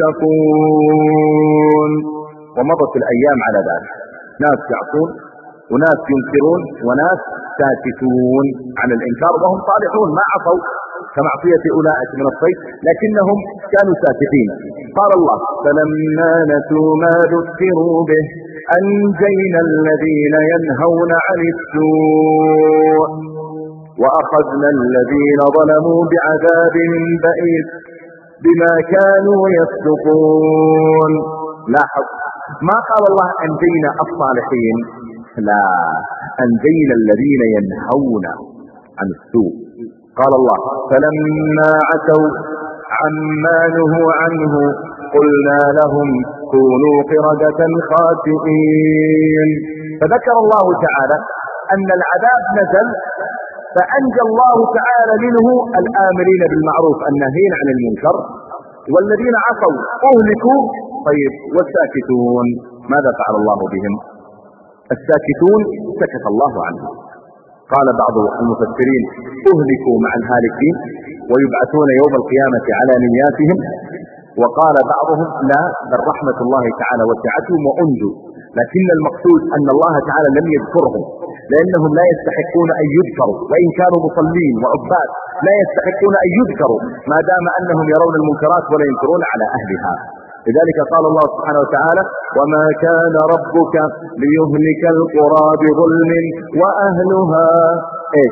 يتقون. ومضت الأيام على ذلك، ناس يعصون وناس ينكرون وناس ساكتون عن الإنكار وهم صالحون ما عصوا كمعصية أولئك من الصيد، لكنهم كانوا ساكتين. قال الله فلما نسوا ما ذكروا به أنجينا الذين ينهون عن السوء وأخذنا الذين ظلموا بعذاب بئيس بما كانوا يفسقون. لاحظ ما قال الله أنجينا الصالحين، لا، أنجينا الذين ينهون عن السوء. قال الله فلما عتوا عما نهوا عنه قلنا لهم كونوا قردة خاسئين. فذكر الله تعالى أن العذاب نزل فأنجى الله تعالى منه الآمرين بالمعروف الناهين عن المنكر، والذين عصوا أهلكوا. طيب والساكتون ماذا فعل الله بهم؟ الساكتون سكت الله عنهم. قال بعض المفسرين أهلكوا مع الهالكين ويبعثون يوم القيامة على نياتهم، وقال بعضهم لا، بل رحمة الله تعالى وسعتهم وأنجوا، لكن المقصود أن الله تعالى لم يذكرهم لأنهم لا يستحقون أن يذكروا، وإن كانوا مصلين وعباد لا يستحقون أن يذكروا ما دام أنهم يرون المنكرات ولا ينكرون على أهلها. لذلك قال الله سبحانه وتعالى وما كان ربك ليهلك القرى بظلم وأهلها إيش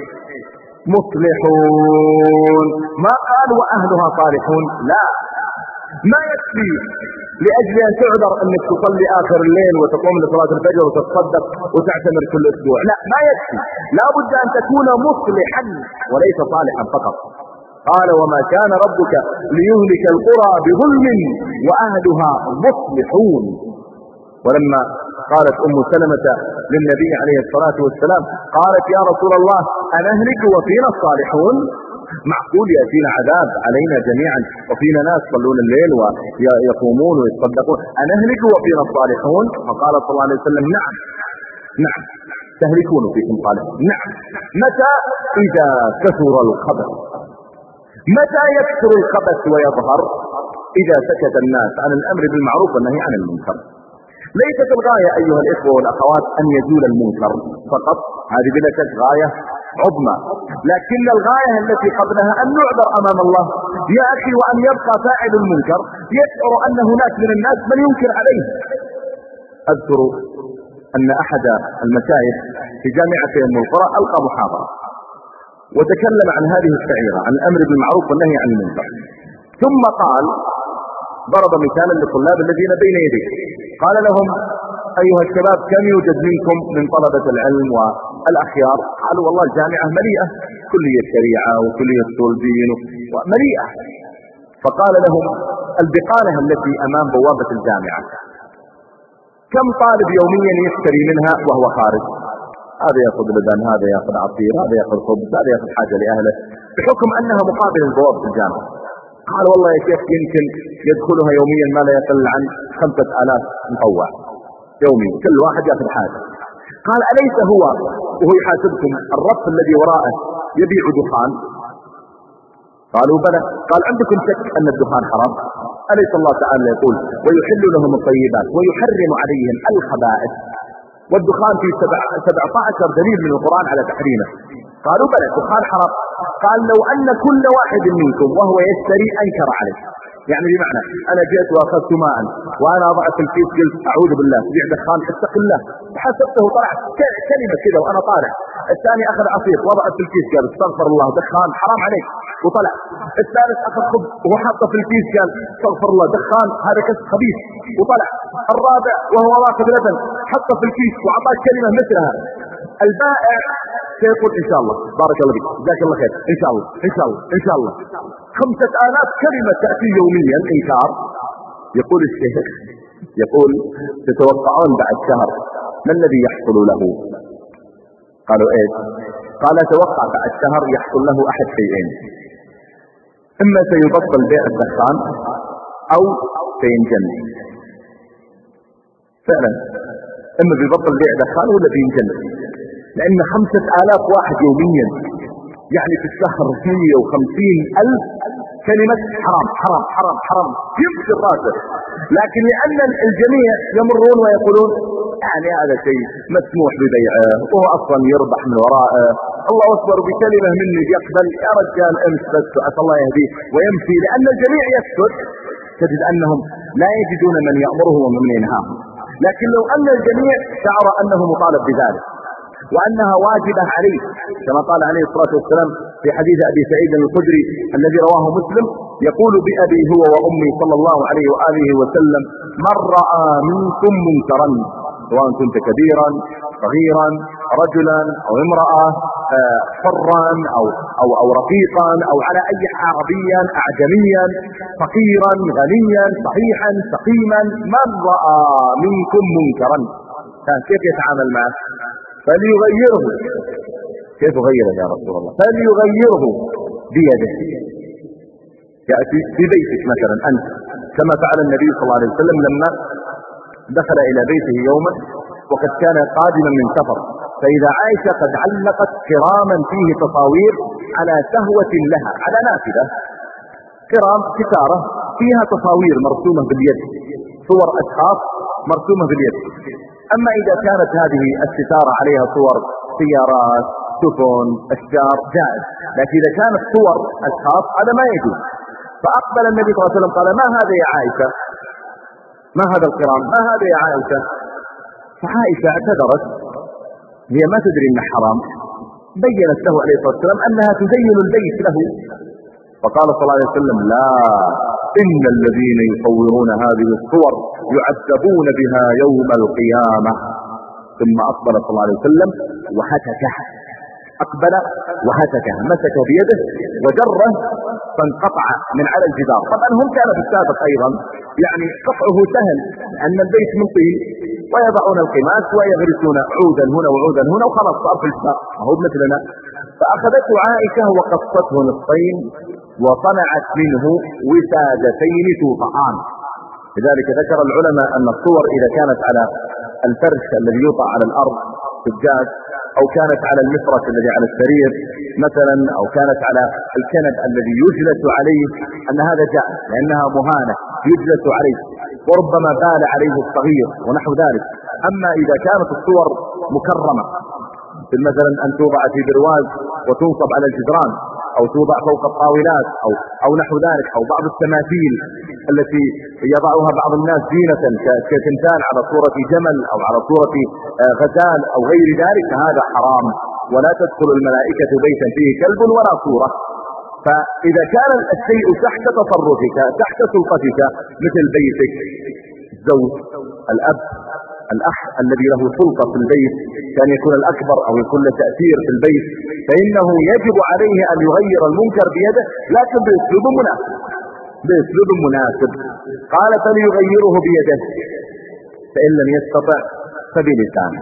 مصلحون. ما قال وأهلها صالحون، لا، ما يكفي لأجل أن تعذر أنك تصلي آخر الليل وتقوم لصلاة الفجر وتتصدق وتعتمر كل أسبوع، لا، ما يكفي، لا بد أن تكون مصلحا وليس صالحا فقط. قال وما كان ربك ليهلك القرى بظلم وأهلها مصلحون. ولما قالت أم سلمة للنبي عليه الصلاة والسلام قالت يا رسول الله أنهلك وفينا الصالحون؟ معقول يأتينا عذاب علينا جميعا وفينا ناس يصلون الليل ويقومون ويصدقون، أنهلك وفينا الصالحون؟ فقال صلى الله عليه وسلم نعم نعم تهلكون فيكم صالحون. نعم. متى؟ إذا كثر الخبث. متى يكثر الخبث ويظهر؟ إذا سكت الناس عن الأمر بالمعروف والنهي عن المنكر. ليست الغاية أيها الإخوة والأخوات أن يزول المنكر فقط، هذه بلا شك غاية عظمى، لكن الغاية التي قبلها أن نعذر أمام الله يا أخي، وأن يبقى فاعل المنكر يشعر أن هناك من الناس من ينكر عليه. أذكر أن أحد المشايخ في جامعة أم القرى ألقى محاضرة وتكلم عن هذه الشعيرة عن الأمر بالمعروف والنهي عن المنكر، ثم قال ضرب مثالا للطلاب الذين بين يديه، قال لهم أيها الشباب كم يوجد منكم من طلبة العلم والأخيار؟ قالوا والله الجامعة مليئة، كلية شريعة وكلية أصول دين مليئة. فقال لهم البقالة التي أمام بوابة الجامعة كم طالب يوميا يشتري منها وهو خارج؟ هذا يأخذ لبن، هذا يأخذ عصير، هذا يأخذ خبز، هذا يأخذ حاجة لأهله، بحكم أنها مقابل البوابة الجامعة. قال والله يا شيخ يمكن يدخلها يوميا ما لا يقل عن خمسة آلاف مطوع يومي، كل واحد يأخذ حاجة. قال أليس هو وهو يحاسبكم الرف الذي وراءه يبيع دخان؟ قالوا بلى. قال عندكم شك أن الدخان حرام؟ أليس الله تعالى يقول ويحل لهم الطيبات ويحرم عليهم الخبائث، والدخان في سبعة عشر دليل من القرآن على تحريمه؟ قالوا بلى الدخان حرام. قال لو أن كل واحد منكم وهو يشتري أنكر عليه، يعني بمعنى أنا جئت وأخذت ماء وأنا أضع في الكيس قلت أعوذ بالله تبيع دخان اتق الله، حسبته طلعت كلمة كذا وأنا طالع، الثاني أخذ عصير وضع في الكيس قال استغفر الله دخان حرام عليك وطلع، الثالث أخذ خبز وهو حاطه في الكيس قال استغفر الله دخان هذا كسب خبيث وطلع، الرابع وهو واخذ لبن حطه في الكيس وأعطاه كلمة مثلها. البائع سيقول إن شاء الله بارك الله فيك جزاك الله خير إن شاء الله إن شاء الله إن شاء الله، خمسة آلاف كلمة تأتي يوميا إنكار. يقول الشيخ يقول تتوقعون بعد شهر ما الذي يحصل له؟ قالوا إيش؟ قال أتوقع بعد شهر يحصل له أحد شيئين، إما سيبطل بيع الدخان أو سينجن. فعلا إما بيبطل بيع دخان ولا بينجن، لأن خمسة آلاف واحد يوميا يعني في الشهر مئة وخمسين ألف كلمة حرام حرام حرام حرام يمشي الراسل، لكن لأن الجميع يمرون ويقولون يعني هذا شيء مسموح ببيعه وهو أصلا يربح من وراءه، الله أكبر بكلمة مني يقبل يا رجال امس بس عسى الله يهديه ويمشي، لأن الجميع يسكت تجد أنهم لا يجدون من يأمره ومن ينهاه. لكن لو أن الجميع شعر أنه مطالب بذلك وأنها واجبة عليه، كما قال عليه الصلاة والسلام في حديث أبي سعيد الخدري الذي رواه مسلم يقول بأبي هو وأمي صلى الله عليه وآله وسلم من رأى منكم منكرا سواء كنت كبيرا صغيرا رجلا أو امرأة حرا أو, أو, أو رقيقا أو على أي عربيا أعجميا فقيرا غنيا صحيحا سقيما، من رأى منكم منكرا كيف يتعامل معه؟ فليغيره. كيف يغيره يا رسول الله؟ فليغيره بيده. يأتي في بيتك مثلا أنت كما فعل النبي صلى الله عليه وسلم لما دخل إلى بيته يوما وقد كان قادما من سفر، فإذا عائشة قد علقت كراما فيه تصاوير على سهوة لها، على نافذة كرام ستارة فيها تصاوير مرسومة باليد، صور أشخاص مرسومة باليد. أما إذا كانت هذه الستارة عليها صور سيارات سفن أشجار جائز، لكن إذا كانت صور أشخاص هذا ما يجوز. فأقبل النبي صلى الله عليه وسلم قال: ما هذا يا عائشة؟ ما هذا الكرام؟ ما هذا يا عائشة؟ فعائشة اعتذرت، هي ما تدري انه حرام، بينت له عليه الصلاة والسلام أنها تزين البيت له، فقال صلى الله عليه وسلم: لا، إن الذين يصورون هذه الصور يعذبون بها يوم القيامة. ثم أقبل صلى الله عليه وسلم وهتكه، أقبل وهتكه، مسك بيده وجره فانقطع من على الجدار. طبعا هم كانوا في السابق أيضا يعني قطعه سهل، أن البيت من طين ويضعون القماش ويغرسون عودا هنا وعودا هنا وخلاص صار في الشاق، هو مثلنا. فأخذته عائشة وقصته نصفين وصنعت منه وسادتين توطئان. لذلك ذكر العلماء أن الصور إذا كانت على الفرش الذي يوضع على الأرض سجاد، أو كانت على المفرش الذي على السرير مثلا، أو كانت على الكنب الذي يجلس عليه، أن هذا جائز لأنها مهانة يجلس عليه وربما بال عليه الصغير ونحو ذلك. أما إذا كانت الصور مكرمة مثلا أن توضع في برواز وتنصب على الجدران، أو توضع فوق الطاولات، أو, أو نحو ذلك، أو بعض التماثيل التي يضعها بعض الناس زينة كتمثال على صورة جمل أو على صورة غزال أو غير ذلك، هذا حرام، ولا تدخل الملائكة بيتا فيه كلب ولا صورة. فإذا كان الشيء تحت تصرفك تحت سلطتك مثل بيتك، الزوج، الأب، الأخ الذي له سلطة في البيت، كان يكون الأكبر أو يكون له تأثير في البيت، فإنه يجب عليه أن يغير المنكر بيده، لكن بأسلوب مناسب بأسلوب مناسب. قال: فليغيره بيده، فإن لم يستطع فبلسانه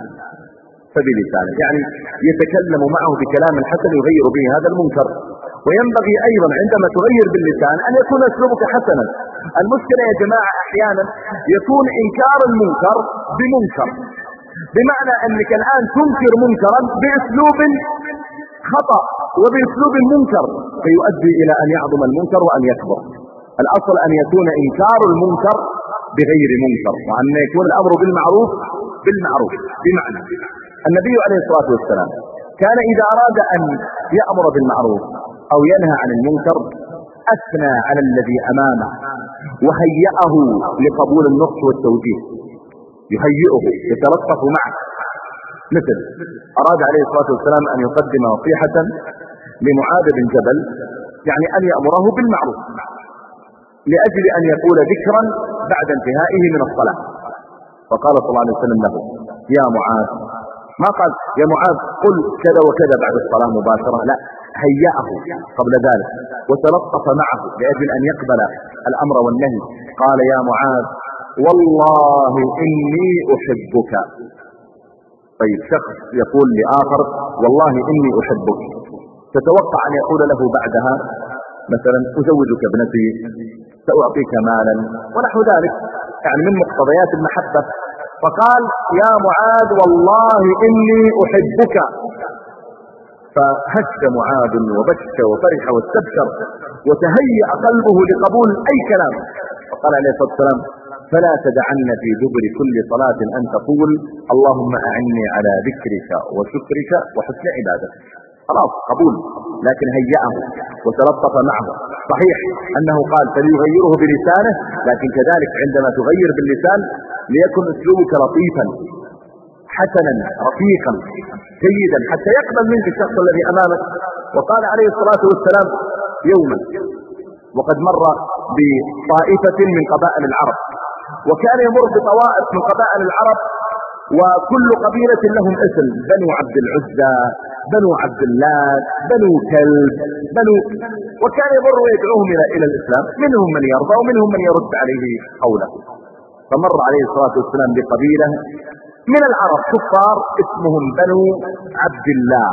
فبلسانه يعني يتكلم معه بكلام حسن يغير به هذا المنكر. وينبغي أيضا عندما تغير باللسان أن يكون أسلوبك حسنا. المشكلة يا جماعة أحيانا يكون إنكار المنكر بمنكر، بمعنى أنك الآن تنكر منكرا بأسلوب خطأ وبأسلوب منكر، فيؤدي إلى أن يعظم المنكر وأن يكبر. الأصل أن يكون إنكار المنكر بغير منكر، وأن يكون الأمر بالمعروف بالمعروف. بمعنى النبي عليه الصلاة والسلام كان إذا أراد أن يأمر بالمعروف أو ينهى عن المنكر أثنى على الذي أمامه وهيئه لقبول النصح والتوجيه، يهيئه يتلطف معه. مثل أراد عليه الصلاة والسلام أن يقدم نصيحة لمعاذ بن جبل، يعني أن يأمره بالمعروف لأجل أن يقول ذكرا بعد انتهائه من الصلاة، فقال صلى الله عليه وسلم له: يا معاذ، ما قال يا معاذ قل كذا وكذا بعد الصلاة مباشرة، لا، هيأه قبل ذلك وتلطف معه لأجل أن يقبل الأمر والنهي. قال: يا معاذ والله إني أحبك. طيب شخص يقول لآخر والله إني أحبك، تتوقع أن يقول له بعدها مثلا أزوجك ابنتي، سأعطيك مالا ونحو ذلك، يعني من مقتضيات المحبة. فقال: يا معاذ والله إني أحبك. فهش معاذ وبك وفرح واستبشر وتهيأ قلبه لقبول أي كلام. فقال عليه الصلاة والسلام: فلا تدعن في دبر كل صلاة أن تقول اللهم أعني على ذكرك وشكرك وحسن عبادتك. خلاص قبول، لكن هيأه وتلطف معه. صحيح أنه قال فليغيره بلسانه، لكن كذلك عندما تغير باللسان ليكن أسلوبك لطيفا حسنا رفيقا جيدا حتى يقبل منك الشخص الذي أمامك. وقال عليه الصلاة والسلام يوما وقد مر بطائفة من قبائل العرب، وكان يمر بطوائف من قبائل العرب وكل قبيلة لهم اسم، بنو عبد العزى، بنو عبد الله، بنو كلب، بنو، وكان يضر ويدعوهم إلى إلى الإسلام، منهم من يرضى ومنهم من يرد عليه قوله. فمر عليه الصلاة والسلام بقبيلة من العرب كفار اسمهم بنو عبد الله،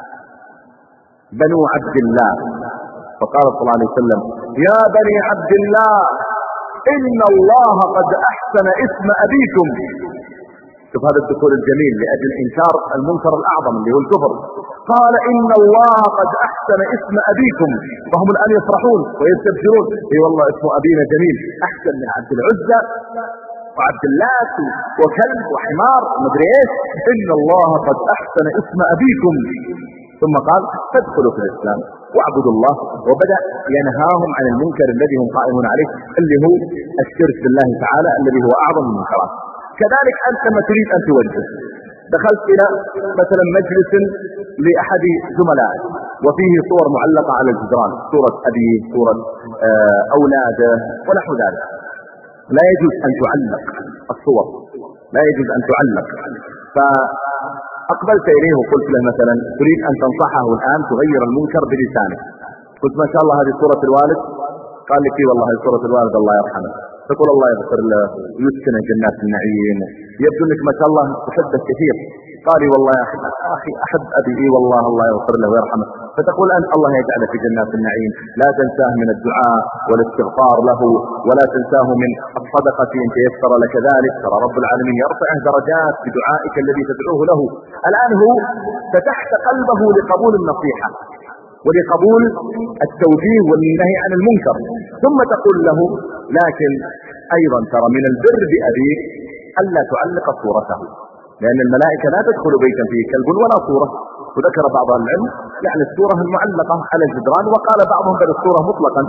بنو عبد الله، فقال صلى الله عليه وسلم: يا بني عبد الله، إن الله قد أحسن اسم أبيكم. شوف هذا الدخول الجميل لأجل إنكار المنكر الأعظم اللي هو الكفر. قال: إن الله قد أحسن اسم أبيكم. فهم الآن يفرحون ويستبشرون: اي والله اسم أبينا جميل، أحسن من عبد العزى وعبد الله وكلب وحمار ومدري ايش. إن الله قد أحسن اسم أبيكم. ثم قال: فادخلوا في الإسلام واعبدوا الله. وبدأ ينهاهم عن المنكر الذي هم قائمون عليه، اللي هو الشرك بالله تعالى الذي هو أعظم المنكرات. كذلك أنت لما تريد أن توجه، دخلت إلى مثلا مجلس لأحد زملائك وفيه صور معلقة على الجدران، صورة أبيه، صورة أولاده ونحو ذلك، لا يجوز أن تعلق الصور، لا يجوز أن تعلق. فأقبلت إليه وقلت له مثلا: تريد أن تنصحه الآن تغير المنكر بلسانك. قلت: ما شاء الله هذه صورة الوالد. قال لي: والله هذه صورة الوالد الله يرحمه. تقول: الله يغفر له ويسكنه جنات النعيم، يبدو انك ما شاء الله تحبه كثير. قال لي: والله يا اخي احب ابي، إيه والله الله يغفر له ويرحمه. فتقول انت: الله يجعله في جنات النعيم، لا تنساه من الدعاء والاستغفار له، ولا تنساه من الصدقة ان تيسر لك ذلك، ترى رب العالمين يرفعه درجات بدعائك الذي تدعوه له. الان هو فتحت قلبه لقبول النصيحة ولقبول التوجيه والنهي عن المنكر، ثم تقول له: لكن ايضا ترى من البر بأبيك الا تعلق صورته، لان الملائكة لا تدخل بيتا فيه كلب ولا صورة. وذكر بعض العلم يعني الصورة المعلقة على الجدران، وقال بعضهم بل الصورة مطلقا.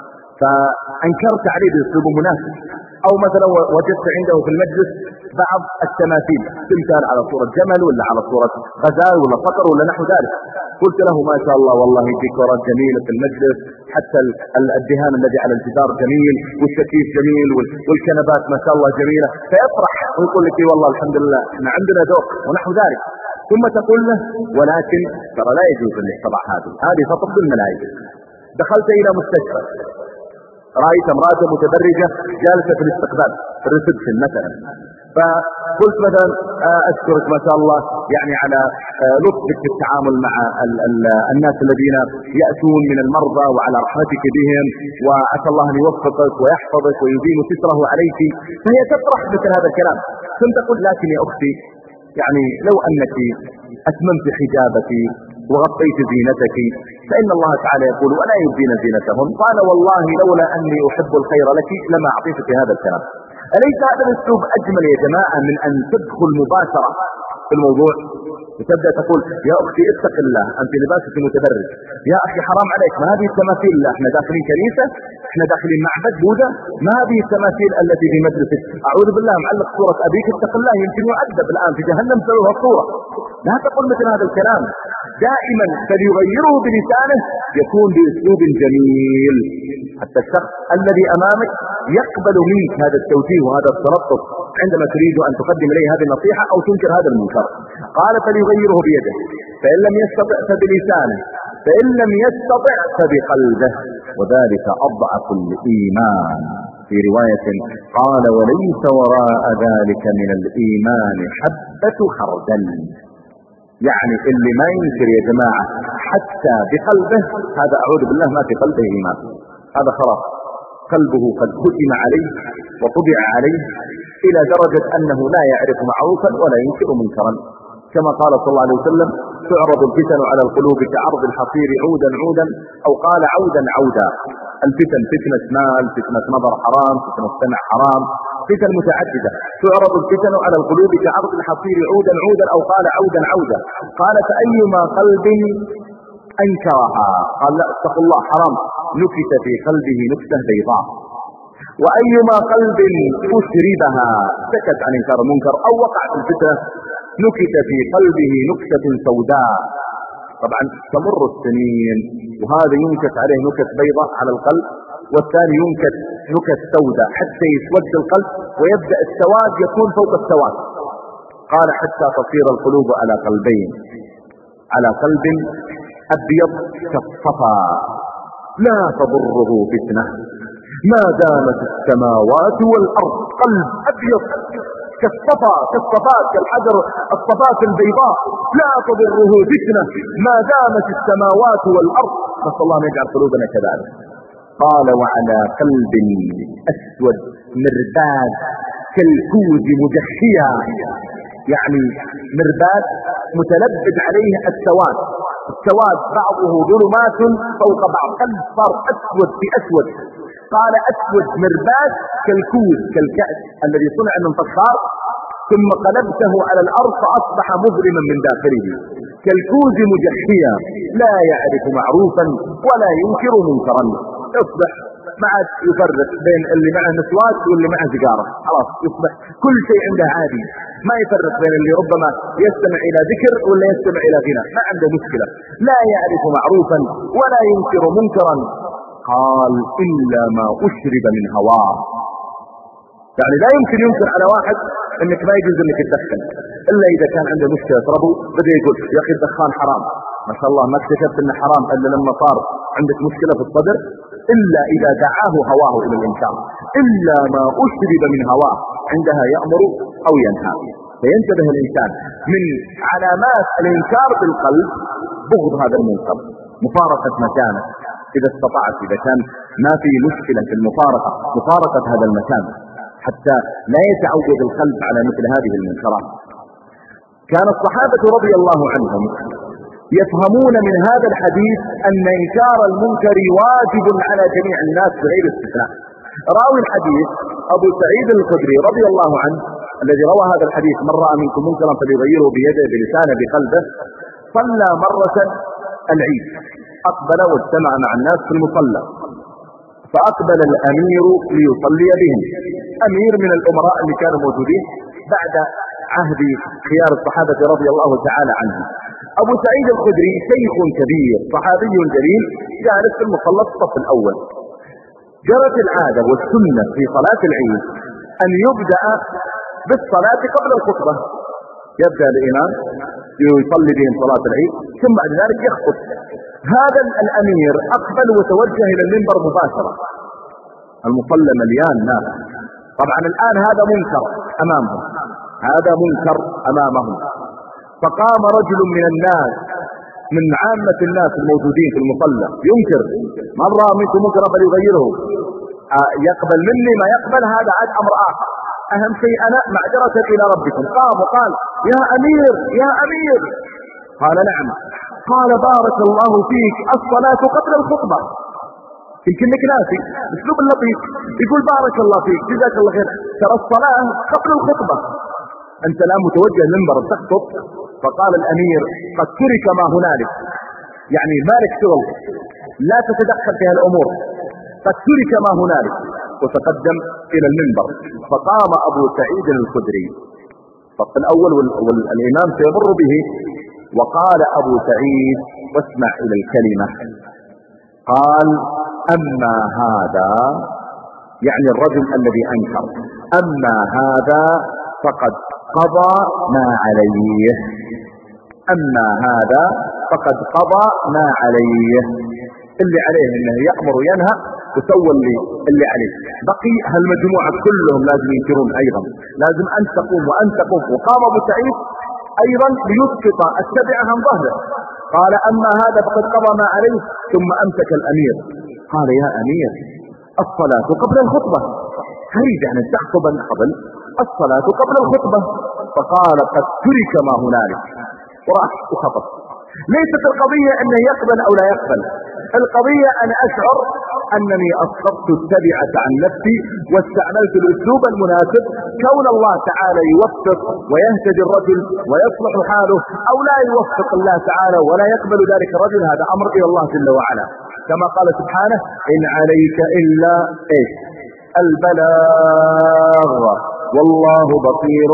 فانكرت عليه باسلوب مناسب. او مثلا وجدت عنده في المجلس بعض التماثيل، تمثال على صورة جمل ولا على صورة غزال ولا صقر ولا نحو ذلك. قلت له: ما شاء الله والله ديكورات جميلة في المجلس، حتى الدهان الذي على الجدار جميل، والتكييف جميل، والكنبات ما شاء الله جميلة. فيفرح ويقول لك: والله الحمد لله احنا عندنا ذوق ونحو ذلك. ثم تقول له: ولكن ترى لا يجوز ان يتبع هذه هذه تطب الملائكة. دخلت الى مستشفى، رأيت امرأة متبرجة جالسة في الاستقبال في الريسبشن مثلا، فقلت مثلا: أشكرك ما شاء الله يعني على لطفك في التعامل مع ال ال الناس الذين يأتون من المرضى، وعلى رحمتك بهم، وعسى الله أن يوفقك ويحفظك ويديم ستره عليك. فهي تفرح مثل هذا الكلام. ثم تقول: لكن يا أختي يعني لو أنك أتممت حجابك وغطيت زينتك، فإن الله تعالى يقول: ولا يبدين زينتهن. قال: والله لولا أني أحب الخير لك لما أعطيتك هذا الكلام. أليس هذا الأسلوب أجمل يا جماعة من أن تدخل مباشرة في الموضوع وتبدأ تقول: يا أختي اتق الله، أنت لباسك متبرج، يا أخي حرام عليك، ما هذه التماثيل، لا احنا داخلين كنيسة، احنا داخلين معبد بوذا، ما هذه التماثيل التي في مجلسك، أعوذ بالله معلق صورة أبيك، اتق الله يمكن يعذب الآن في جهنم بسبب الصورة. لا تقول مثل هذا الكلام. دائما فليغيره بلسانه، يكون بأسلوب جميل حتى الشخص الذي أمامك يقبل منك هذا التوجيه وهذا التلطف عندما تريد أن تقدم إليه هذه النصيحة أو تنكر هذا المنكر. قال: فليغيره بيده، فإن لم يستطع فبلسانه، فإن لم يستطع فبقلبه، وذلك أضعف الإيمان. في رواية قال: وليس وراء ذلك من الإيمان حبة خردل. يعني اللي ما ينكر يا جماعة حتى بقلبه، هذا أعوذ بالله ما في قلبه إيمان، هذا خلاص قلبه قد ختم عليه وطبع عليه إلى درجة أنه لا يعرف معروفا ولا ينكر منكرا. كما قال صلى الله عليه وسلم: تعرض الفتن على القلوب كعرض الحصير عودا عودا، أو قال عودا عودا. الفتن فتنة مال، فتنة نظر حرام، فتنة سمع حرام، فتن متعددة. تعرض الفتن على القلوب كعرض الحصير عودا عودا، أو قال عودا عودا. قال: فأيما قلب أنكرها، قال: لا اتقوا الله حرام، نكت في قلبه نكتة بيضاء. وأيما قلب أشربها، سكت عن إنكار المنكر أو وقع في الفتنة، نكت في قلبه نكتة سوداء. طبعا تمر السنين وهذا ينكت عليه نكت بيضاء على القلب، والثاني ينكت نكت سوداء حتى يسود القلب ويبدأ السواد يكون فوق السواد. قال حتى تصير القلوب على قلبين، على قلب أبيض كالصفا لا تضره فتنة ما دامت السماوات والأرض. قلب أبيض كالصفا، كالصفا كالحجر الصفات البيضاء، لا تضره فتنة ما دامت السماوات والأرض. نسأل الله أن يجعل قلوبنا كذلك. قال وعلى قلب أسود مرباد كالكوز مجحيا، يعني مرباد متلبد عليه السواد، السواد بعضه ظلمات فوق بعض، قلب صار أسود في أسود. قال أسود مرباد كالكوز، كالكأس الذي صنع من فخار ثم قلبته على الأرض فأصبح مظلما من داخله، كالكوز مجحيا لا يعرف معروفا ولا ينكر منكرا. يصبح ما عاد يفرق بين اللي معه مسواك واللي معه سيجاره، خلاص يصبح كل شيء عنده عادي، ما يفرق بين اللي ربما يستمع إلى ذكر ولا يستمع إلى غنى، ما عنده مشكلة، لا يعرف معروفا ولا ينكر منكرا. قال إلا ما أشرب من هواه، يعني لا يمكن ينكر على واحد انك ما يجوز انك تدخن الا اذا كان عنده مشكله تربو، بدا يقول يا اخي الدخان حرام، ما شاء الله ما اكتشفت انه حرام الا لما صار عندك مشكله في الصدر، الا اذا دعاه هواه الى الانكار. الا ما اشرب من هواه، عندها يامر او ينهى. فينتبه الانسان من علامات الانكار بالقلب بغض هذا المنكر، مفارقه مكانه اذا استطعت، اذا كان ما في مشكله في المفارقه، مفارقه هذا المكان حتى لا يتعود القلب على مثل هذه المنكرات. كان الصحابة رضي الله عنهم يفهمون من هذا الحديث أن إنكار المنكر واجب على جميع الناس بغير استثناء. راوي الحديث أبو سعيد الخدري رضي الله عنه الذي روى هذا الحديث: من رأى منكم منكرا فليغيره بيده بلسانه بقلبه. صلى مرة العيد، أقبل واجتمع مع الناس في المصلى، فأقبل الأمير ليصلي بهم، أمير من الأمراء اللي كانوا موجودين بعد عهد خيار الصحابة رضي الله تعالى عنهم. أبو سعيد الخدري شيخ كبير صحابي جليل جالس في المصلى في الصف الأول. جرت العادة والسنة في صلاة العيد أن يبدأ بالصلاة قبل الخطبة، يبدأ الإمام يصلي بهم صلاة العيد ثم بعد ذلك يخطب. هذا الأمير أقبل وتوجه إلى المنبر مباشرة، المصلى مليان ناس، طبعا الآن هذا منكر أمامهم، هذا منكر أمامهم. فقام رجل من الناس من عامة الناس الموجودين في المصلى ينكر: من رأى منكم منكرا فليغيره. يقبل مني ما يقبل، هذا عاد أمر آخر، أهم شيء أنا معذرة إلى ربكم. قام وقال: يا أمير يا أمير. قال: نعم. قال: بارك الله فيك، الصلاة قبل الخطبة. يمكنك ناسي اسلوب اللطيف، يقول: بارك الله فيك، جزاك الله خير، ترى الصلاة قبل الخطبة، أنت الآن متوجه المنبر تخطب. فقال الأمير: قد ترك ما هنالك، يعني مالك شغل، لا تتدخل في الأمور، قد ترك ما هنالك. وتقدم إلى المنبر، فقام أبو سعيد الخدري الصف الأول والإمام سيمر به، وقال أبو سعيد: واسمع إلى الكلمة، قال: أما هذا، يعني الرجل الذي أنكر، أما هذا فقد قضى ما عليه، أما هذا فقد قضى ما عليه، اللي عليه انه يأمر وينهى وسوى اللي, اللي عليه. بقي هالمجموعة كلهم لازم ينكرون أيضا، لازم أن تقوم وأن تقوم. وقام أبو سعيد أيضا ليسقط التبعة عن ظهره، قال: أما هذا فقد قضى ما عليه. ثم أمسك الأمير قال: يا أمير، الصلاة قبل الخطبة، تريد أن تخطب قبل الصلاة قبل الخطبة. فقال: قد ترك ما هنالك، وراح وخطب. ليست القضية أنه يقبل أو لا يقبل، القضية أنا أشعر أنني أسقطت التبعة عن نفسي واستعملت الأسلوب المناسب. كون الله تعالى يوفق ويهتدي الرجل ويصلح حاله، أو لا يوفق الله تعالى ولا يقبل ذلك الرجل، هذا أمر إلى الله جل وعلا، كما قال سبحانه: إن عليك إلا إيش البلاغ والله بصير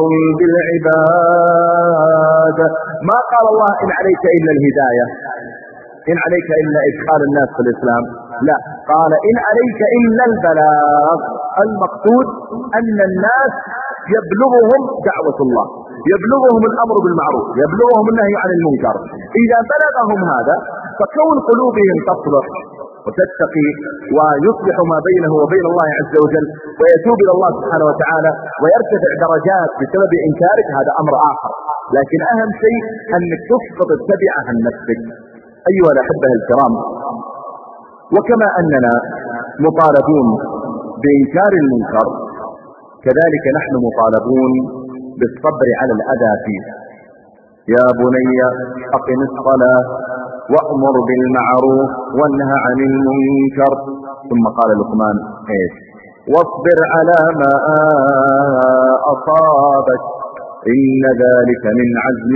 بالعباد. ما قال الله إن عليك إلا الهداية، إن عليك إلا إدخال الناس في الإسلام، لا، قال إن عليك إلا البلاغ. المقصود أن الناس يبلغهم دعوة الله، يبلغهم الأمر بالمعروف، يبلغهم النهي عن المنكر. إذا بلغهم هذا فكون قلوبهم تصلح وتتقي ويصلح ما بينه وبين الله عز وجل ويتوب إلى الله سبحانه وتعالى ويرتفع درجات بسبب إنكارك، هذا أمر آخر. لكن أهم شيء أنك تسقط التبعة عن نفسك. أيها الأحبة الكرام، وكما أننا مطالبون بإنكار المنكر كذلك نحن مطالبون بالصبر على الأذى فيه. يا بني أقم الصلاة وأمر بالمعروف وانهى عن المنكر. ثم قال لقمان ايش؟ واصبر على ما أصابك إن ذلك من عزم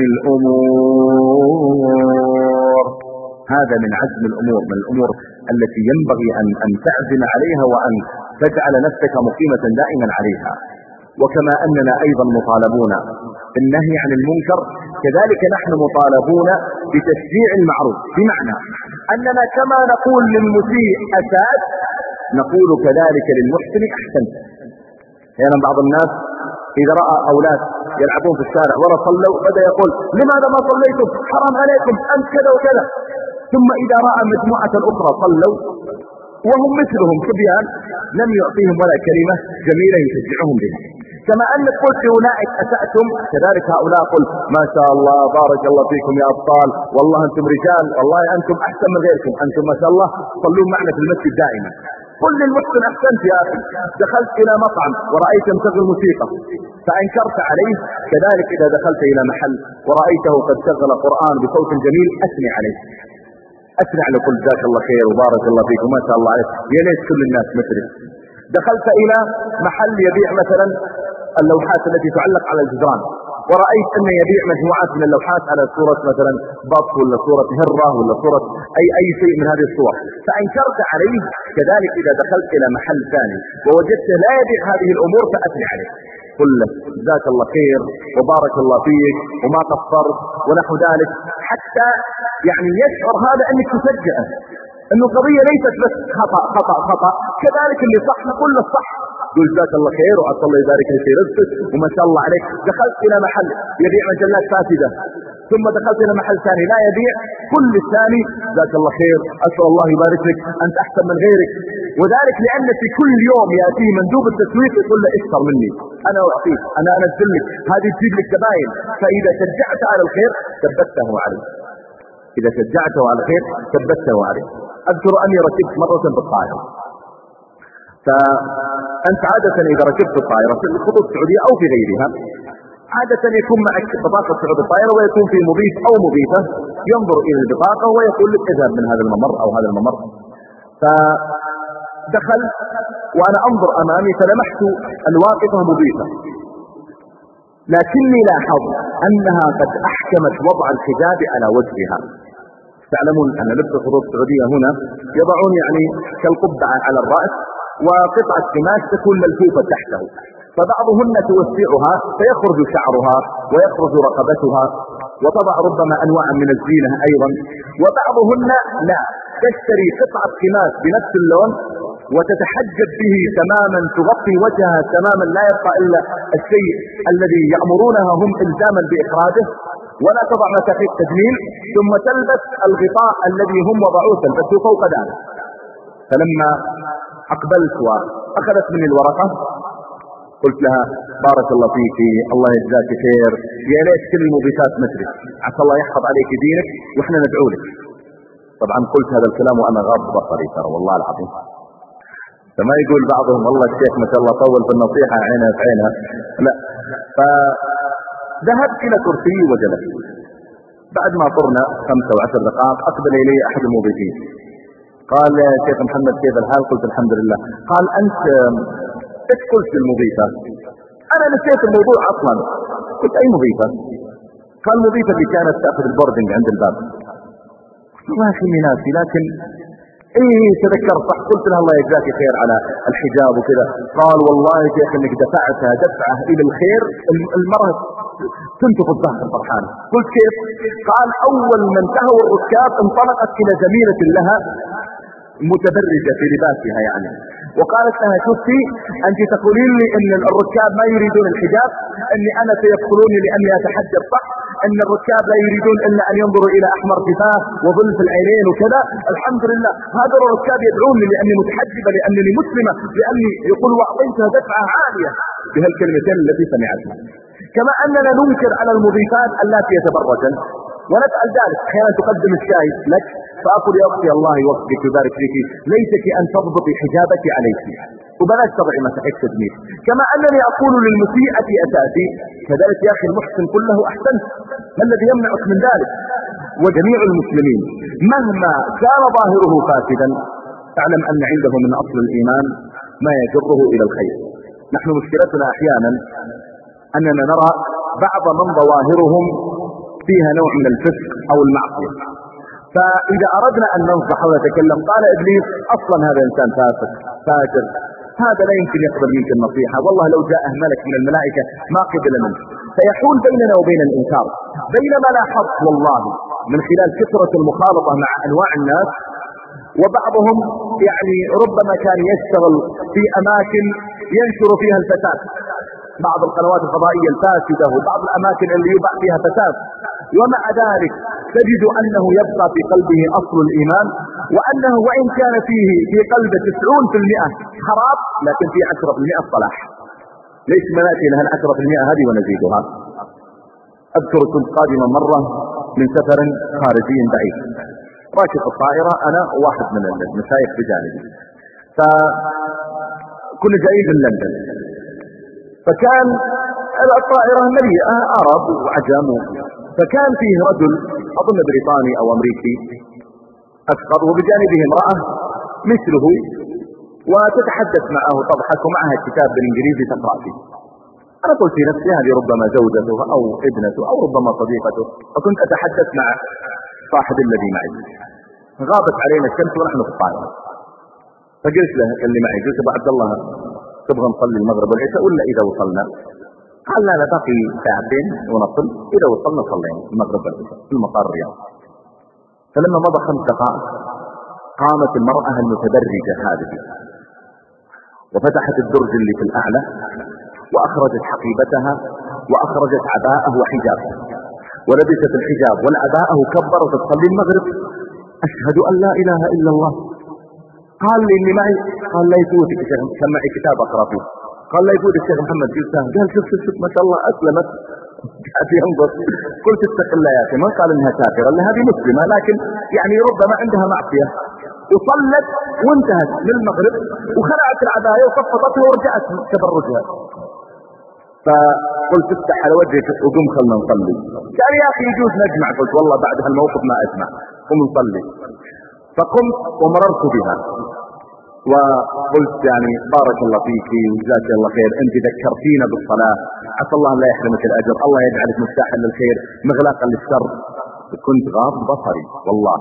الأمور. هذا من عزم الأمور، من الأمور التي ينبغي أن, أن تعزم عليها وأن تجعل نفسك مقيمة دائما عليها. وكما أننا أيضا مطالبون بالنهي عن المنكر كذلك نحن مطالبون بتشجيع المعروف، بمعنى أننا كما نقول للمسيء أساء نقول كذلك للمحسن أحسن. يعني بعض الناس إذا رأى أولاد يلعبون في الشارع ولا صلوا بدأ يقول لماذا ما صليتم؟ حرام عليكم أنت كذا وكذا. ثم إذا رأى مجموعة أخرى صلوا وهم مثلهم صبيان لم يعطيهم ولا كلمة جميلة يشجعهم بها. كما أنك قلت لأولئك أسأتم كذلك هؤلاء قل ما شاء الله بارك الله فيكم يا أبطال، والله أنتم رجال، والله أنتم أحسن من غيركم، أنتم ما شاء الله صلون معنا في المسجد دائما. قل للمحسن أحسنت يا أخي، دخلت إلى مطعم ورأيت مشغل موسيقى فأنكرت عليه، كذلك إذا دخلت إلى محل ورأيته قد شغل قرآن بصوت جميل أثني عليه، أثني عليه، قل جزاك الله خير وبارك الله فيكم ما شاء الله عليك، يا ليت كل الناس مثلك. دخلت إلى محل يبيع مثلا اللوحات التي تعلق على الجدران ورأيت أن يبيع مجموعات من اللوحات على صورة مثلا بط ولا صورة هرة ولا صورة أي أي شيء من هذه الصور فأنكرت عليه، كذلك إذا دخلت إلى محل ثاني ووجدته لا يبيع هذه الأمور فأثني عليه، قل له جزاك الله خير وبارك الله فيك وما قصرت ونحو ذلك، حتى يعني يشعر هذا أنك تشجعه أنه قضية ليست بس خطأ خطأ خطأ، كذلك اللي صح نقول له صح، قل جزاك الله خير وعسى الله يبارك لك في رزقك وما شاء الله عليك. دخلت إلى محل يبيع مجلات فاسدة ثم دخلت إلى محل ثاني لا يبيع، كل الثاني جزاك الله خير أسأل الله يبارك لك أنت أحسن من غيرك. وذلك لأن في كل يوم يأتيه مندوب التسويق يقول له اشتر مني أنا أعطيك أنا أنزل لك هذه تجيب لك زباين، فإذا شجعت على الخير ثبته عليه، إذا شجعته على الخير ثبته عليه. أذكر أني ركبت مرة بالطائرة، فأنت عادة إذا ركبت الطائرة في الخطوط السعودية أو في غيرها عادة يكون معك بطاقة صعود الطائرة ويكون في مضيف أو مضيفة ينظر إلى البطاقة ويقول لك اذهب من هذا الممر أو هذا الممر. فدخلت وأنا أنظر أمامي فلمحت الواقفة مضيفة، لكني لاحظت أنها قد أحكمت وضع الحجاب على وجهها. تعلمون أن لبس الخطوط السعودية هنا يضعون يعني كالقبعة على الرأس وقطعة قماش تكون ملفوفة تحته، فبعضهن توسعها فيخرج شعرها ويخرج رقبتها وتضع ربما أنواعا من الزينة أيضا، وبعضهن لا تشتري قطعة قماش بنفس اللون وتتحجب به تماما تغطي وجهها تماما لا يبقى إلا الشيء الذي يأمرونها هم إلزاما بإخراجه، ولا تضع متاخيل تجميل، ثم تلبس الغطاء الذي هم وضعوه تلبسه فوق ذلك. فلما أقبلت وأخذت مني الورقة قلت لها بارك الله فيك الله يجزاك خير، يا ليت كل المضيفات مثلك، عسى الله يحفظ عليك دينك وإحنا ندعو لك. طبعا قلت هذا الكلام وأنا غاض بصري ترى والله العظيم، فما يقول بعضهم والله الشيخ ما شاء الله طول في النصيحة عينها في عينها، لا. فذهبت إلى كرسي وجلست. بعد ما طرنا خمسة وعشر دقائق أقبل إلي أحد المضيفين قال يا شيخ محمد كيف الحال؟ قلت الحمد لله. قال أنت ايش قلت للمضيفة؟ أنا نسيت الموضوع أصلا. قلت أي مضيفة؟ قال المضيفة اللي كانت تأخذ البوردنج عند الباب. والله يا أخي ناسي، لكن ايه تذكرت صح. قلت لها الله يجزاك خير على الحجاب وكذا. قال والله يا شيخ انك دفعتها دفعه الى الخير المرأة تنتف الظهر فرحانه. قلت كيف؟ قال اول ما انتهوا الركاب انطلقت الى زميلة لها متبرجة في لباسها يعني. وقالت لها شفتي أنت تقولين لي أن الركاب ما يريدون الحجاب، أني أنا سيقتلوني لأني أتحجب صح، أن الركاب لا يريدون إلا أن ينظروا إلى أحمر كفاه وظل في العينين وكذا. الحمد لله هذا الركاب يدعوني لأني متحجبة، لأني مسلمة، لأني يقول وأعطيتها دفعة عالية بهالكلمتين التي سمعتها. كما أننا ننكر على المضيفات اللاتي يتبرجن ونفعل ذلك. أحيانا تقدم الشاي لك فأقول يا أختي الله يوفقك ويبارك فيك، ليتك أن تضبطي حجابك عليك وبلاش تضعي مسحك تدمير. كما أنني أقول للمسيئة أساتي كذلك يا أخي المحسن كله أحسنت، ما الذي يمنعك من ذلك؟ وجميع المسلمين مهما كان ظاهره فاسدا اعلم أن عنده من أصل الإيمان ما يجره إلى الخير. نحن مشكلتنا أحيانا أننا نرى بعض من ظواهرهم فيها نوع من الفسق أو المعصية، فإذا أردنا أن ننصح ونتكلم قال إبليس أصلا هذا إنسان فاسق فاجر، هذا لا يمكن يقبل منك النصيحة، والله لو جاء ملك من الملائكة ما قبل منك، فيحول بيننا وبين الإنكار. بينما لاحظت والله من خلال كثرة المخالطة مع أنواع الناس، وبعضهم يعني ربما كان يشتغل في أماكن ينشر فيها الفساد، بعض القنوات الفضائية الفاسدة وبعض الأماكن اللي يباع فيها فساد، ومع ذلك تجد أنه يبقى في قلبه أصل الإيمان، وأنه وإن كان فيه في قلبه تسعون في المئة خراب لكن في عشرة في المئة صلاح. ليش ما نأتي لها العشرة في المئة هذه ونزيدها؟ أذكر كنت قادما مرة من سفر خارجي بعيد، راكب الطائرة أنا واحد من المشايخ بجانبي، فكنا جايين من لندن، فكان الطائرة مليئة عرب وعجم، فكان فيه رجل أظن بريطاني أو أمريكي أكثر، وبجانبه امرأة مثله وتتحدث معه تضحك ومعها كتاب بالإنجليزي تقرأ فيه. أنا قلت في نفسي هذه ربما زوجته أو ابنته أو ربما صديقته، فكنت أتحدث مع صاحب الذي معي. غابت علينا الشمس ونحن في الطائرة، فقلت له اللي معي قلت ابو عبد الله تبغى نصلي المغرب والعشاء ولا إذا وصلنا؟ قال لا لا باقي ساعتين ونصل، إذا وصلنا صلينا المغرب والعشاء في المطار الرياض. فلما مضى خمس دقائق قامت المرأة المتبرجة هذه وفتحت الدرج اللي في الأعلى وأخرجت حقيبتها وأخرجت عباءه وحجابه ولبست الحجاب والعباءه وكبرت تصلي المغرب. أشهد أن لا إله إلا الله. قال لي اللي معي قال لا يفوتك يا شيخ، كان معي كتاب أقرأ فيه، قال لا يفوتك الشيخ محمد جلسان. قال شوف شوف شوف ما شاء الله أسلمت قاعد ينظر. قلت اتق الله يا أخي، ما قال إنها كافرة، إلا هذه مسلمة لكن يعني ربما عندها معصية، وصلت وانتهت للمغرب وخلعت العباية وخفضتها ورجعت تبرجها. فقلت افتح على وجهك وقم خلنا نصلي. قال يا أخي يجوز نجمع. قلت والله بعد هالموقف ما أجمع، قم نصلي. فقمت ومررت بها وقلت يعني بارك الله فيك وجزاك الله خير، انت ذكرتينا بالصلاة، عسى الله لا يحرمك الأجر، الله يجعلك مفتاحا للخير مغلاقا للشر. كنت غاض بصري والله.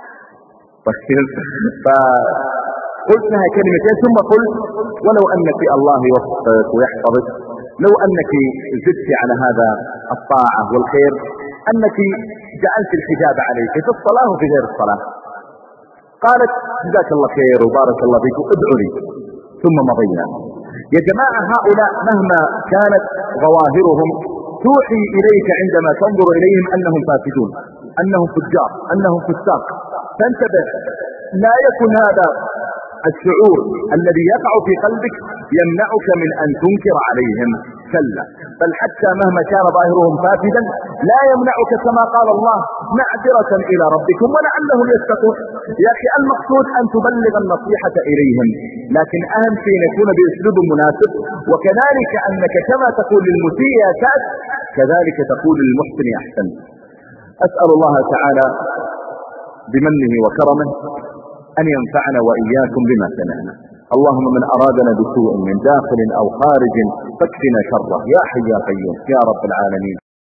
فقلت لها كلمتين ثم قلت ولو أنك الله يوفقك ويحفظك، لو أنك زدت على هذا الطاعة والخير أنك جعلت الحجاب عليك في الصلاة وفي غير الصلاة. قالت جزاك الله خير وبارك الله فيك وادعوا لي. ثم مضينا. يا جماعة هؤلاء مهما كانت ظواهرهم توحي إليك عندما تنظر إليهم أنهم فاسدون، أنهم فجار، أنهم فساق. فانتبه، لا يكن هذا الشعور الذي يقع في قلبك يمنعك من أن تنكر عليهم، كلا، بل حتى مهما كان ظاهرهم فاسدا لا يمنعك كما قال الله معذرة إلى ربكم ولعلهم يتقون. يا أخي المقصود أن تبلغ النصيحة إليهم، لكن أهم شيء يكون بأسلوب مناسب، وكذلك أنك كما تقول للمسيء يا كأس كذلك تقول للمحسن أحسن. أسأل الله تعالى بمنه وكرمه أن ينفعنا وإياكم بما سمعنا. اللهم من أرادنا بسوء من داخل أو خارج فاكفنا شره يا حي يا قيوم يا رب العالمين.